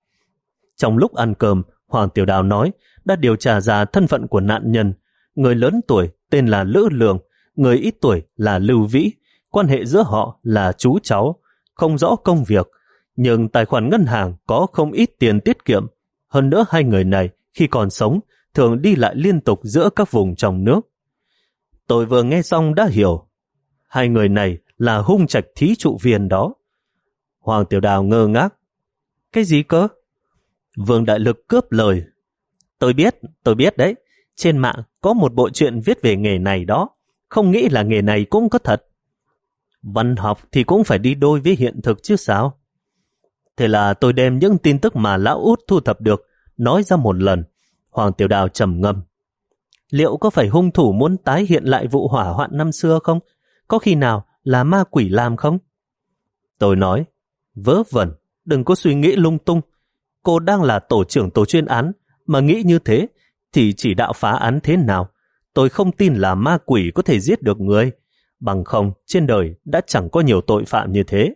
S1: Trong lúc ăn cơm, Hoàng Tiểu Đào nói đã điều tra ra thân phận của nạn nhân. Người lớn tuổi tên là Lữ Lường, người ít tuổi là Lưu Vĩ. Quan hệ giữa họ là chú cháu, không rõ công việc, nhưng tài khoản ngân hàng có không ít tiền tiết kiệm. Hơn nữa hai người này khi còn sống thường đi lại liên tục giữa các vùng trong nước. Tôi vừa nghe xong đã hiểu, hai người này là hung trạch thí trụ viên đó. Hoàng Tiểu Đào ngơ ngác. Cái gì cơ? Vương Đại Lực cướp lời. Tôi biết, tôi biết đấy. Trên mạng có một bộ truyện viết về nghề này đó. Không nghĩ là nghề này cũng có thật. Văn học thì cũng phải đi đôi với hiện thực chứ sao. Thế là tôi đem những tin tức mà lão út thu thập được nói ra một lần. Hoàng Tiểu Đào trầm ngâm. Liệu có phải hung thủ muốn tái hiện lại vụ hỏa hoạn năm xưa không? Có khi nào là ma quỷ làm không? Tôi nói, vớ vẩn, đừng có suy nghĩ lung tung. Cô đang là tổ trưởng tổ chuyên án, mà nghĩ như thế thì chỉ đạo phá án thế nào? Tôi không tin là ma quỷ có thể giết được người. Bằng không, trên đời đã chẳng có nhiều tội phạm như thế.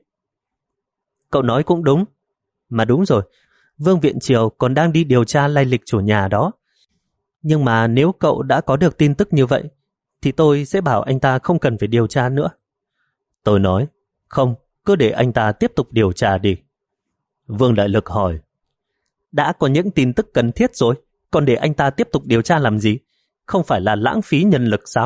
S1: Cậu nói cũng đúng. Mà đúng rồi, Vương Viện Triều còn đang đi điều tra lai lịch chủ nhà đó. Nhưng mà nếu cậu đã có được tin tức như vậy, thì tôi sẽ bảo anh ta không cần phải điều tra nữa. Tôi nói, không, cứ để anh ta tiếp tục điều tra đi. Vương Đại Lực hỏi, đã có những tin tức cần thiết rồi, còn để anh ta tiếp tục điều tra làm gì? Không phải là lãng phí nhân lực sao?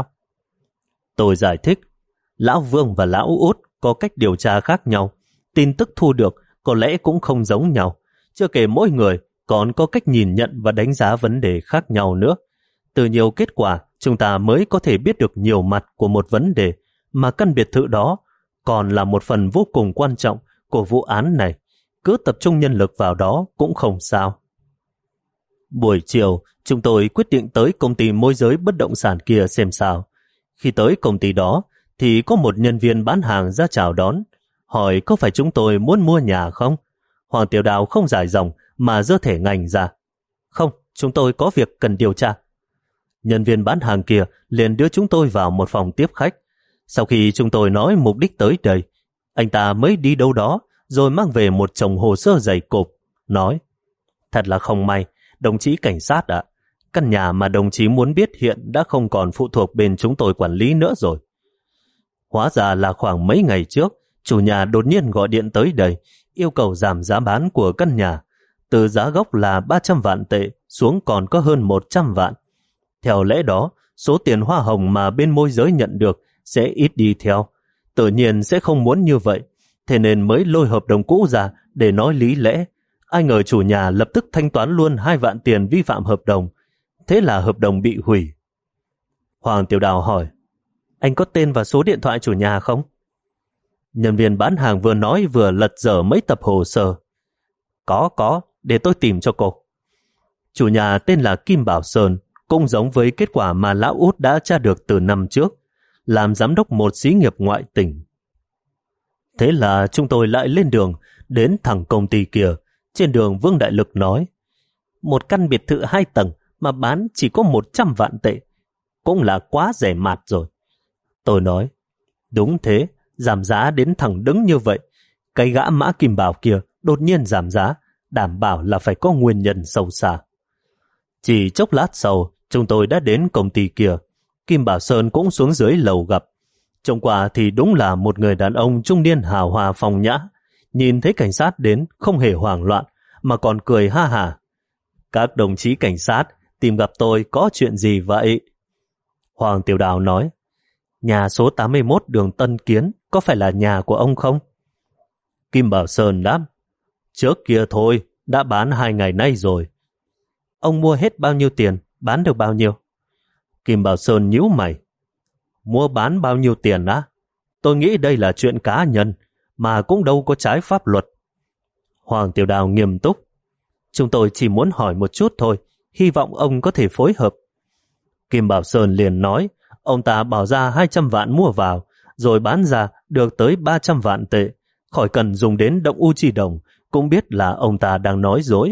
S1: Tôi giải thích, Lão Vương và Lão Út có cách điều tra khác nhau, tin tức thu được có lẽ cũng không giống nhau, chưa kể mỗi người còn có cách nhìn nhận và đánh giá vấn đề khác nhau nữa. Từ nhiều kết quả, chúng ta mới có thể biết được nhiều mặt của một vấn đề, mà căn biệt thự đó còn là một phần vô cùng quan trọng của vụ án này. Cứ tập trung nhân lực vào đó cũng không sao. Buổi chiều, chúng tôi quyết định tới công ty môi giới bất động sản kia xem sao. Khi tới công ty đó, thì có một nhân viên bán hàng ra chào đón, hỏi có phải chúng tôi muốn mua nhà không? Hoàng Tiểu Đào không dài dòng mà giơ thẻ ngành ra. Không, chúng tôi có việc cần điều tra. Nhân viên bán hàng kia liền đưa chúng tôi vào một phòng tiếp khách. Sau khi chúng tôi nói mục đích tới đây, anh ta mới đi đâu đó rồi mang về một chồng hồ sơ dày cộp, nói, thật là không may, đồng chí cảnh sát ạ, căn nhà mà đồng chí muốn biết hiện đã không còn phụ thuộc bên chúng tôi quản lý nữa rồi. Hóa ra là khoảng mấy ngày trước, chủ nhà đột nhiên gọi điện tới đây, yêu cầu giảm giá bán của căn nhà, từ giá gốc là ba trăm vạn tệ xuống còn có hơn một trăm vạn. Theo lẽ đó, số tiền hoa hồng mà bên môi giới nhận được sẽ ít đi theo, tự nhiên sẽ không muốn như vậy, thế nên mới lôi hợp đồng cũ ra để nói lý lẽ. Ai ngờ chủ nhà lập tức thanh toán luôn hai vạn tiền vi phạm hợp đồng, thế là hợp đồng bị hủy. Hoàng Tiểu Đào hỏi, anh có tên và số điện thoại chủ nhà không? Nhân viên bán hàng vừa nói vừa lật dở mấy tập hồ sơ. Có, có, để tôi tìm cho cô. Chủ nhà tên là Kim Bảo Sơn, cũng giống với kết quả mà Lão Út đã tra được từ năm trước, làm giám đốc một xí nghiệp ngoại tỉnh. Thế là chúng tôi lại lên đường, đến thẳng công ty kia. Trên đường Vương Đại Lực nói, một căn biệt thự hai tầng mà bán chỉ có một trăm vạn tệ, cũng là quá rẻ mạt rồi. Tôi nói, đúng thế, giảm giá đến thẳng đứng như vậy. Cái gã Mã Kim Bảo kia đột nhiên giảm giá, đảm bảo là phải có nguyên nhân sâu xa. Chỉ chốc lát sau, chúng tôi đã đến công ty kia. Kim Bảo Sơn cũng xuống dưới lầu gặp. Trông qua thì đúng là một người đàn ông trung niên hào hoa phong nhã, nhìn thấy cảnh sát đến không hề hoảng loạn, mà còn cười ha hả. Các đồng chí cảnh sát tìm gặp tôi có chuyện gì vậy? Hoàng Tiểu Đào nói, nhà số tám mươi mốt đường Tân Kiến có phải là nhà của ông không? Kim Bảo Sơn đáp, trước kia thôi, đã bán hai ngày nay rồi. Ông mua hết bao nhiêu tiền, bán được bao nhiêu? Kim Bảo Sơn nhíu mày, mua bán bao nhiêu tiền á? Tôi nghĩ đây là chuyện cá nhân, mà cũng đâu có trái pháp luật. Hoàng Tiểu Đào nghiêm túc, chúng tôi chỉ muốn hỏi một chút thôi, hy vọng ông có thể phối hợp. Kim Bảo Sơn liền nói, ông ta bảo ra hai trăm vạn mua vào, rồi bán ra được tới ba trăm vạn tệ, khỏi cần dùng đến động u chi đồng, cũng biết là ông ta đang nói dối.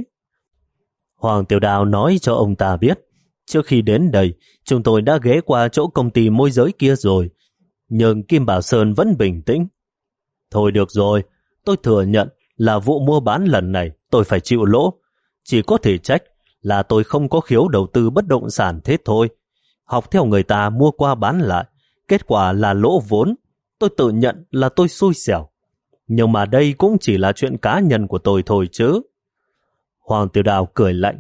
S1: Hoàng Tiểu Đào nói cho ông ta biết, trước khi đến đây, chúng tôi đã ghé qua chỗ công ty môi giới kia rồi, nhưng Kim Bảo Sơn vẫn bình tĩnh. Thôi được rồi, tôi thừa nhận là vụ mua bán lần này tôi phải chịu lỗ, chỉ có thể trách là tôi không có khiếu đầu tư bất động sản thế thôi. Học theo người ta mua qua bán lại, kết quả là lỗ vốn. Tôi tự nhận là tôi xui xẻo. Nhưng mà đây cũng chỉ là chuyện cá nhân của tôi thôi chứ. Hoàng Tiểu Đào cười lạnh.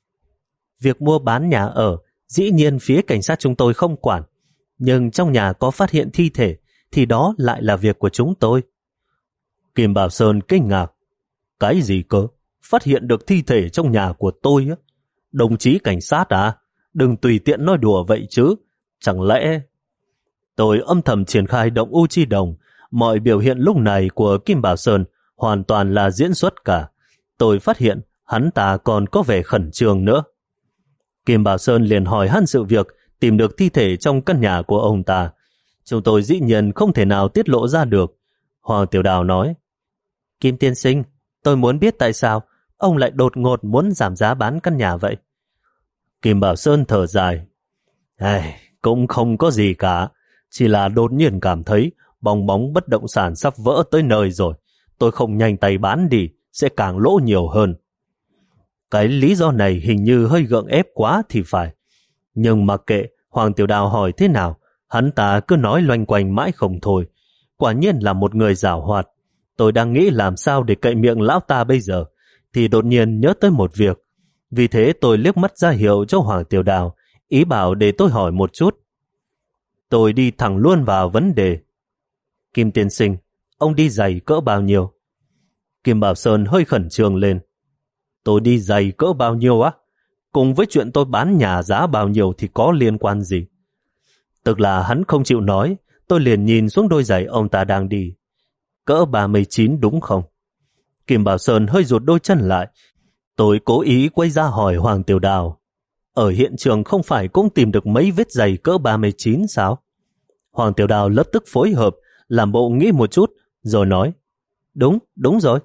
S1: Việc mua bán nhà ở, dĩ nhiên phía cảnh sát chúng tôi không quản. Nhưng trong nhà có phát hiện thi thể, thì đó lại là việc của chúng tôi. Kim Bảo Sơn kinh ngạc. Cái gì cơ? Phát hiện được thi thể trong nhà của tôi á? Đồng chí cảnh sát à? Đừng tùy tiện nói đùa vậy chứ. Chẳng lẽ... Tôi âm thầm triển khai động u chi đồng. Mọi biểu hiện lúc này của Kim Bảo Sơn hoàn toàn là diễn xuất cả. Tôi phát hiện hắn ta còn có vẻ khẩn trương nữa. Kim Bảo Sơn liền hỏi han sự việc tìm được thi thể trong căn nhà của ông ta. Chúng tôi dĩ nhiên không thể nào tiết lộ ra được. Hoàng Tiểu Đào nói, Kim tiên sinh, tôi muốn biết tại sao ông lại đột ngột muốn giảm giá bán căn nhà vậy. Kim Bảo Sơn thở dài, Ai, cũng không có gì cả, chỉ là đột nhiên cảm thấy bong bóng bất động sản sắp vỡ tới nơi rồi. Tôi không nhanh tay bán đi, sẽ càng lỗ nhiều hơn. Cái lý do này hình như hơi gượng ép quá thì phải. Nhưng mặc kệ Hoàng Tiểu Đào hỏi thế nào, hắn ta cứ nói loanh quanh mãi không thôi. Quả nhiên là một người giảo hoạt. Tôi đang nghĩ làm sao để cậy miệng lão ta bây giờ, thì đột nhiên nhớ tới một việc. Vì thế tôi liếc mắt ra hiệu cho Hoàng Tiểu Đào, ý bảo để tôi hỏi một chút. Tôi đi thẳng luôn vào vấn đề. Kim tiên sinh, ông đi giày cỡ bao nhiêu? Kim Bảo Sơn hơi khẩn trương lên. Tôi đi giày cỡ bao nhiêu á? Cùng với chuyện tôi bán nhà giá bao nhiêu thì có liên quan gì? Tức là hắn không chịu nói, tôi liền nhìn xuống đôi giày ông ta đang đi. Cỡ ba mươi chín đúng không? Kim Bảo Sơn hơi rụt đôi chân lại. Tôi cố ý quay ra hỏi Hoàng Tiểu Đào. Ở hiện trường không phải cũng tìm được mấy vết giày cỡ ba mươi chín sao? Hoàng Tiểu Đào lập tức phối hợp, làm bộ nghĩ một chút, rồi nói. Đúng, đúng rồi.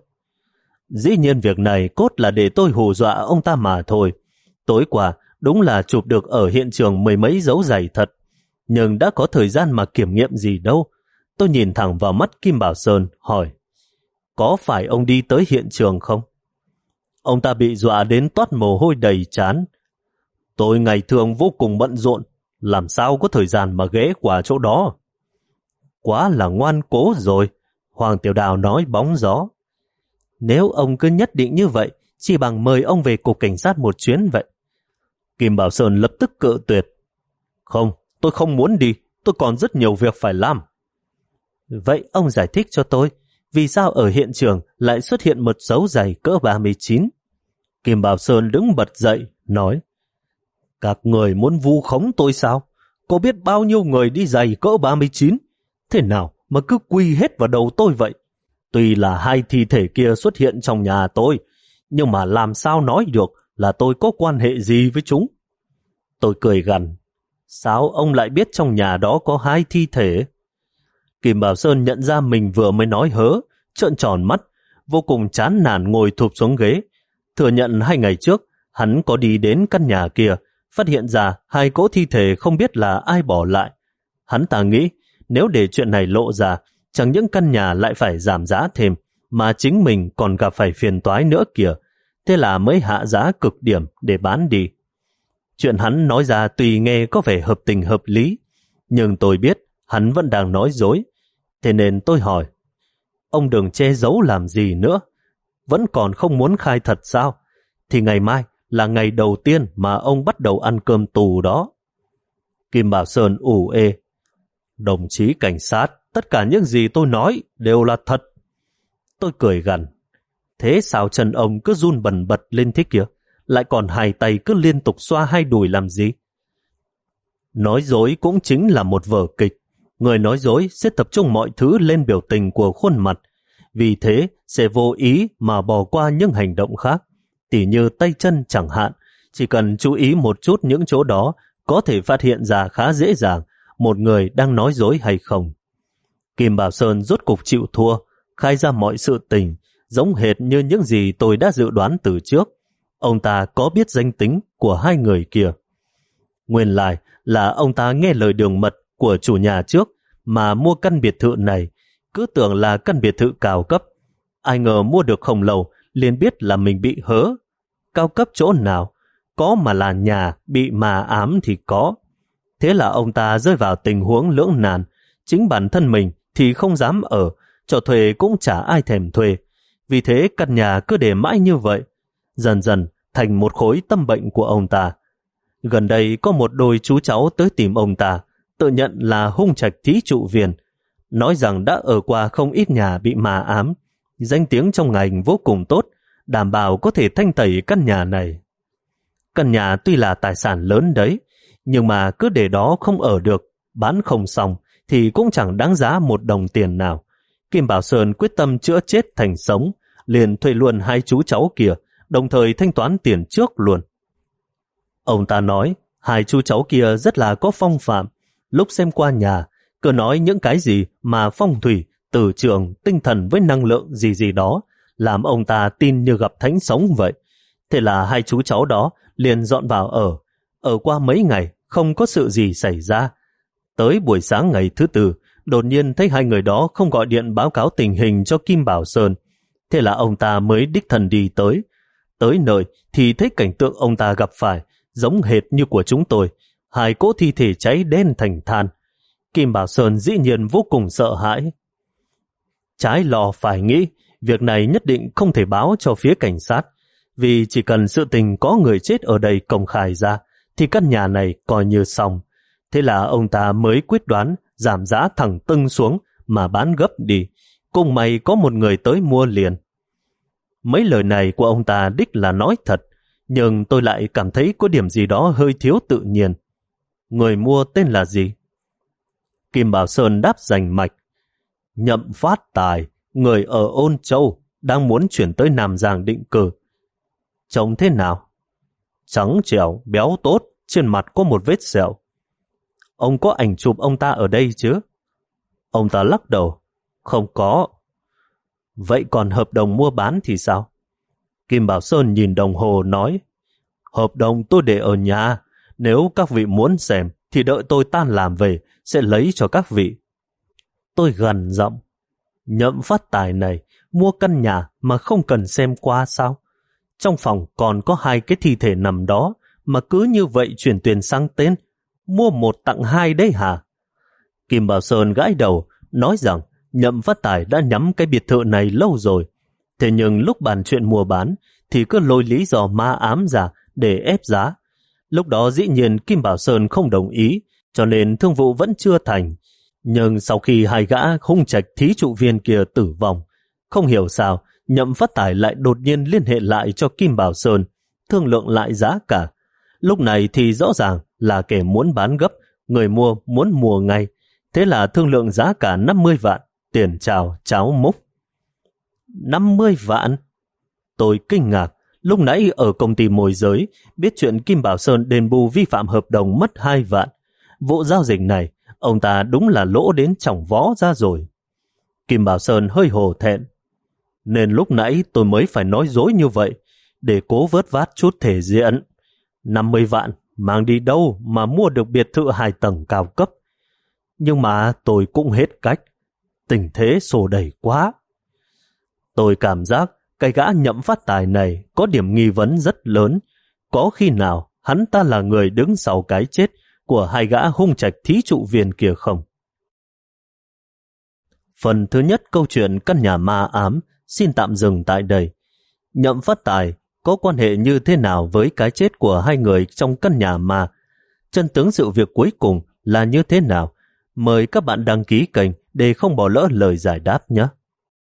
S1: Dĩ nhiên việc này cốt là để tôi hù dọa ông ta mà thôi. Tối qua đúng là chụp được ở hiện trường mười mấy dấu giày thật, nhưng đã có thời gian mà kiểm nghiệm gì đâu. Tôi nhìn thẳng vào mắt Kim Bảo Sơn, hỏi, có phải ông đi tới hiện trường không? Ông ta bị dọa đến toát mồ hôi đầy trán. Tôi ngày thường vô cùng bận rộn, làm sao có thời gian mà ghé qua chỗ đó? Quá là ngoan cố rồi, Hoàng Tiểu Đào nói bóng gió. Nếu ông cứ nhất định như vậy, chỉ bằng mời ông về cục cảnh sát một chuyến vậy. Kim Bảo Sơn lập tức cự tuyệt. Không, tôi không muốn đi, tôi còn rất nhiều việc phải làm. Vậy ông giải thích cho tôi, vì sao ở hiện trường lại xuất hiện một dấu giày cỡ ba mươi chín? Kim Bảo Sơn đứng bật dậy, nói, các người muốn vu khống tôi sao? Có biết bao nhiêu người đi giày cỡ ba mươi chín? Thế nào mà cứ quy hết vào đầu tôi vậy? Tuy là hai thi thể kia xuất hiện trong nhà tôi, nhưng mà làm sao nói được là tôi có quan hệ gì với chúng? Tôi cười gằn, sao ông lại biết trong nhà đó có hai thi thể? Kim Bảo Sơn nhận ra mình vừa mới nói hớ, trợn tròn mắt, vô cùng chán nản ngồi thụp xuống ghế. Thừa nhận hai ngày trước, hắn có đi đến căn nhà kia, phát hiện ra hai cỗ thi thể không biết là ai bỏ lại. Hắn ta nghĩ, nếu để chuyện này lộ ra, chẳng những căn nhà lại phải giảm giá thêm, mà chính mình còn gặp phải phiền toái nữa kìa. Thế là mới hạ giá cực điểm để bán đi. Chuyện hắn nói ra tuy nghe có vẻ hợp tình hợp lý, nhưng tôi biết hắn vẫn đang nói dối. Thế nên tôi hỏi, Ông đừng che giấu làm gì nữa. Vẫn còn không muốn khai thật sao? Thì ngày mai là ngày đầu tiên mà ông bắt đầu ăn cơm tù đó. Kim Bảo Sơn ủ ê. Đồng chí cảnh sát, tất cả những gì tôi nói đều là thật. Tôi cười gằn. Thế sao chân ông cứ run bần bật lên thế kia? Lại còn hai tay cứ liên tục xoa hai đùi làm gì? Nói dối cũng chính là một vở kịch. Người nói dối sẽ tập trung mọi thứ lên biểu tình của khuôn mặt. Vì thế sẽ vô ý mà bỏ qua những hành động khác. Tỉ như tay chân chẳng hạn. Chỉ cần chú ý một chút những chỗ đó có thể phát hiện ra khá dễ dàng một người đang nói dối hay không. Kim Bảo Sơn rốt cục chịu thua, khai ra mọi sự tình, giống hệt như những gì tôi đã dự đoán từ trước. Ông ta có biết danh tính của hai người kia. Nguyên lai là ông ta nghe lời đường mật của chủ nhà trước mà mua căn biệt thự này, cứ tưởng là căn biệt thự cao cấp. Ai ngờ mua được không lâu liền biết là mình bị hớ. Cao cấp chỗ nào? Có mà là nhà bị mà ám thì có. Thế là ông ta rơi vào tình huống lưỡng nan. Chính bản thân mình thì không dám ở, cho thuê cũng chả ai thèm thuê. Vì thế căn nhà cứ để mãi như vậy, dần dần thành một khối tâm bệnh của ông ta. Gần đây có một đôi chú cháu tới tìm ông ta, tự nhận là Hung Trạch thí trụ viên, nói rằng đã ở qua không ít nhà bị mà ám, danh tiếng trong ngành vô cùng tốt, đảm bảo có thể thanh tẩy căn nhà này. Căn nhà tuy là tài sản lớn đấy, nhưng mà cứ để đó không ở được, bán không xong thì cũng chẳng đáng giá một đồng tiền nào. Kim Bảo Sơn quyết tâm chữa chết thành sống, liền thuê luôn hai chú cháu kia, đồng thời thanh toán tiền trước luôn. Ông ta nói, hai chú cháu kia rất là có phong phạm, lúc xem qua nhà, cứ nói những cái gì mà phong thủy, từ trường, tinh thần với năng lượng gì gì đó, làm ông ta tin như gặp thánh sống vậy. Thế là hai chú cháu đó liền dọn vào ở. Ở qua mấy ngày, không có sự gì xảy ra. Tới buổi sáng ngày thứ tư, đột nhiên thấy hai người đó không gọi điện báo cáo tình hình cho Kim Bảo Sơn. Thế là ông ta mới đích thân đi tới. Tới nơi thì thấy cảnh tượng ông ta gặp phải giống hệt như của chúng tôi. Hai cỗ thi thể cháy đen thành than. Kim Bảo Sơn dĩ nhiên vô cùng sợ hãi. Trái lò phải nghĩ, việc này nhất định không thể báo cho phía cảnh sát, vì chỉ cần sự tình có người chết ở đây công khai ra, thì căn nhà này coi như xong. Thế là ông ta mới quyết đoán giảm giá thẳng tưng xuống mà bán gấp đi. Cùng may có một người tới mua liền. Mấy lời này của ông ta đích là nói thật, nhưng tôi lại cảm thấy có điểm gì đó hơi thiếu tự nhiên. Người mua tên là gì? Kim Bảo Sơn đáp rành mạch. Nhậm Phát Tài, người ở Ôn Châu, đang muốn chuyển tới Nam Giang định cư. Trông thế nào? Trắng trẻo, béo tốt, trên mặt có một vết sẹo. Ông có ảnh chụp ông ta ở đây chứ? Ông ta lắc đầu. Không có. Vậy còn hợp đồng mua bán thì sao? Kim Bảo Sơn nhìn đồng hồ nói. Hợp đồng tôi để ở nhà. Nếu các vị muốn xem thì đợi tôi tan làm về sẽ lấy cho các vị. Tôi gằn giọng. Nhậm Phát Tài này mua căn nhà mà không cần xem qua sao? Trong phòng còn có hai cái thi thể nằm đó mà cứ như vậy chuyển tiền sang tên. Mua một tặng hai đấy hả? Kim Bảo Sơn gãi đầu, nói rằng Nhậm Phát Tài đã nhắm cái biệt thự này lâu rồi. Thế nhưng lúc bàn chuyện mua bán thì cứ lôi lý do ma ám ra để ép giá. Lúc đó dĩ nhiên Kim Bảo Sơn không đồng ý, cho nên thương vụ vẫn chưa thành. Nhưng sau khi hai gã Hung Trạch thí trụ viên kia tử vong, không hiểu sao Nhậm Phát Tài lại đột nhiên liên hệ lại cho Kim Bảo Sơn, thương lượng lại giá cả. Lúc này thì rõ ràng là kẻ muốn bán gấp, người mua muốn mua ngay. Thế là thương lượng giá cả năm mươi vạn, tiền chào cháo múc. năm mươi vạn? Tôi kinh ngạc, lúc nãy ở công ty môi giới, biết chuyện Kim Bảo Sơn đền bù vi phạm hợp đồng mất hai vạn. Vụ giao dịch này, ông ta đúng là lỗ đến chỏng vó ra rồi. Kim Bảo Sơn hơi hổ thẹn. Nên lúc nãy tôi mới phải nói dối như vậy, để cố vớt vát chút thể diện. năm mươi vạn, mang đi đâu mà mua được biệt thự hai tầng cao cấp. Nhưng mà tôi cũng hết cách. Tình thế xô đẩy quá. Tôi cảm giác cái gã Nhậm Phát Tài này có điểm nghi vấn rất lớn. Có khi nào hắn ta là người đứng sau cái chết của hai gã Hung Trạch thí trụ viên kia không? Phần thứ nhất câu chuyện căn nhà ma ám xin tạm dừng tại đây. Nhậm Phát Tài có quan hệ như thế nào với cái chết của hai người trong căn nhà ma? Chân tướng sự việc cuối cùng là như thế nào? Mời các bạn đăng ký kênh để không bỏ lỡ lời giải đáp nhé.